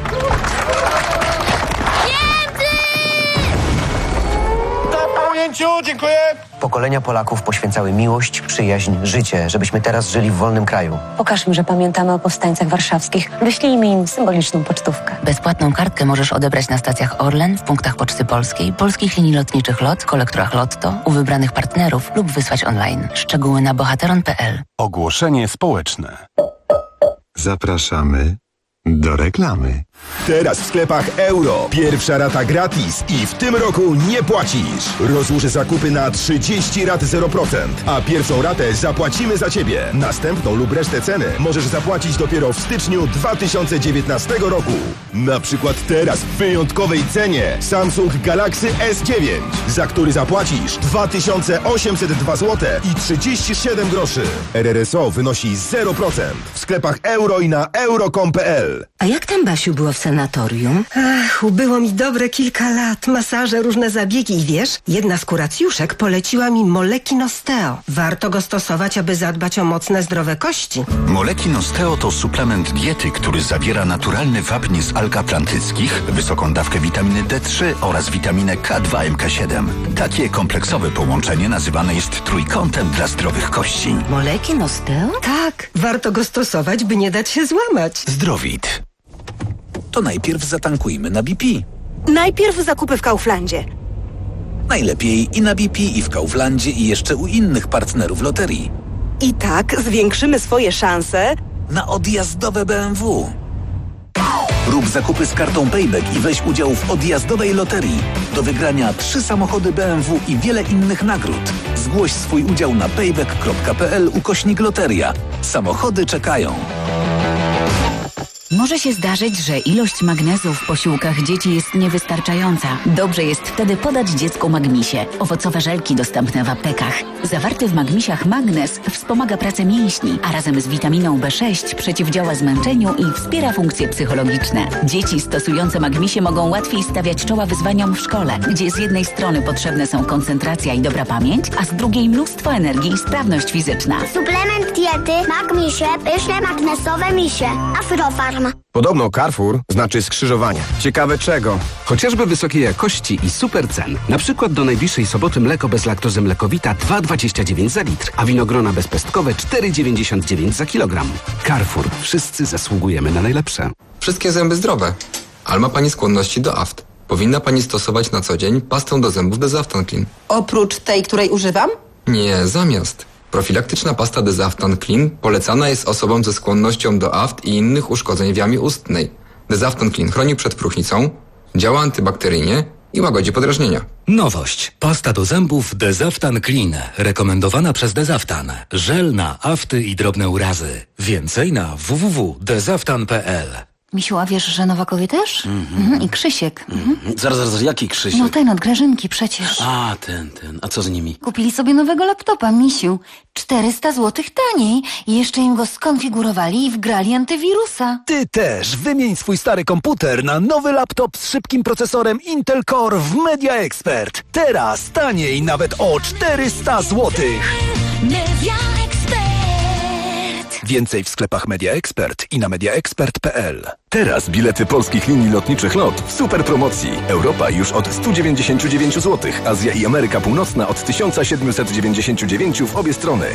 [SPEAKER 16] Po pamięciu, dziękuję! Pokolenia Polaków poświęcały miłość, przyjaźń, życie, żebyśmy teraz żyli w wolnym kraju.
[SPEAKER 26] Pokaż im, że pamiętamy o powstańcach warszawskich. Wyślijmy im symboliczną pocztówkę. Bezpłatną kartkę możesz odebrać na stacjach Orlen, w punktach Poczty Polskiej, polskich linii lotniczych LOT, kolektorach Lotto, u wybranych partnerów lub wysłać online. Szczegóły na bohateron.pl.
[SPEAKER 2] Ogłoszenie społeczne. Zapraszamy do reklamy.
[SPEAKER 18] Teraz w sklepach Euro. Pierwsza rata gratis i w tym roku nie płacisz. Rozłóż zakupy na 30 rat 0%, a pierwszą ratę zapłacimy za Ciebie. Następną lub resztę ceny możesz zapłacić dopiero w styczniu 2019 roku. Na przykład teraz w wyjątkowej cenie Samsung Galaxy S9, za który zapłacisz 2802 zł i 37 groszy. RRSO wynosi 0% w sklepach Euro i na euro.com.pl.
[SPEAKER 27] A jak tam, Basiu, było w sanatorium? Ach, ubyło mi dobre kilka lat. Masaże, różne zabiegi i wiesz, jedna z kuracjuszek poleciła mi Molekin Osteo. Warto go stosować, aby zadbać o mocne, zdrowe kości.
[SPEAKER 17] Molekin Osteo to suplement diety, który zawiera naturalny wapń z alg atlantyckich, wysoką dawkę witaminy D3 oraz witaminę K2 MK7. Takie kompleksowe połączenie nazywane jest trójkątem dla zdrowych kości.
[SPEAKER 27] Molekin Osteo? Tak, warto go stosować, by nie dać się złamać.
[SPEAKER 28] Zdrowit. To najpierw zatankujmy na BP.
[SPEAKER 27] Najpierw zakupy w Kauflandzie.
[SPEAKER 28] Najlepiej i na BP, i w Kauflandzie, i jeszcze u innych partnerów loterii.
[SPEAKER 27] I tak zwiększymy swoje szanse
[SPEAKER 28] na odjazdowe BMW. Rób zakupy z kartą Payback i weź udział w odjazdowej loterii. Do wygrania 3 samochody BMW i wiele innych nagród. Zgłoś swój udział na payback.pl/loteria. Samochody czekają.
[SPEAKER 26] Może się zdarzyć, że ilość magnezu w posiłkach dzieci jest niewystarczająca. Dobrze jest wtedy podać dziecku Magmisie. Owocowe żelki dostępne w aptekach. Zawarty w Magmisiach magnez wspomaga pracę mięśni, a razem z witaminą B6 przeciwdziała zmęczeniu i wspiera funkcje psychologiczne. Dzieci stosujące Magmisie mogą łatwiej stawiać czoła wyzwaniom w szkole, gdzie z jednej strony potrzebne są koncentracja i dobra pamięć, a z drugiej mnóstwo energii i sprawność fizyczna.
[SPEAKER 19] Suplement diety Magmisie, pyszne magnesowe misie. Afrofarm.
[SPEAKER 20] Podobno Carrefour znaczy skrzyżowanie. Ciekawe czego?
[SPEAKER 21] Chociażby wysokiej jakości i super cen. Na przykład do najbliższej soboty mleko bez laktozy Mlekowita 2,29 za litr, a winogrona bezpestkowe 4,99 za kilogram. Carrefour. Wszyscy zasługujemy na najlepsze.
[SPEAKER 22] Wszystkie zęby zdrowe. Ale ma pani skłonności do aft.
[SPEAKER 3] Powinna pani stosować na co dzień pastę do zębów Desaftan Clean.
[SPEAKER 4] Oprócz tej, której używam?
[SPEAKER 3] Nie, zamiast. Profilaktyczna pasta Desaftan Clean polecana jest osobom ze skłonnością do aft i innych uszkodzeń w jamie ustnej. Desaftan Clean chroni przed próchnicą, działa antybakteryjnie i łagodzi podrażnienia.
[SPEAKER 5] Nowość. Pasta do zębów Desaftan Clean. Rekomendowana przez Desaftan. Żel na afty i drobne urazy. Więcej na www.desaftan.pl.
[SPEAKER 8] Misiu, a wiesz, że Nowakowie też? I Krzysiek.
[SPEAKER 9] Zaraz, jaki Krzysiek?
[SPEAKER 8] No ten od Grażynki przecież.
[SPEAKER 9] A, ten. A co z nimi?
[SPEAKER 8] Kupili sobie nowego laptopa, Misiu. 400 zł taniej. I jeszcze im go skonfigurowali i wgrali antywirusa.
[SPEAKER 22] Ty też wymień swój stary komputer na nowy laptop z szybkim procesorem Intel Core w Media Expert. Teraz taniej nawet o 400 zł.
[SPEAKER 8] Media Expert.
[SPEAKER 22] Więcej w sklepach Media Expert i na mediaexpert.pl.
[SPEAKER 18] Teraz bilety polskich linii lotniczych LOT w super promocji. Europa już od 199 zł, Azja i Ameryka Północna od 1799 w obie strony.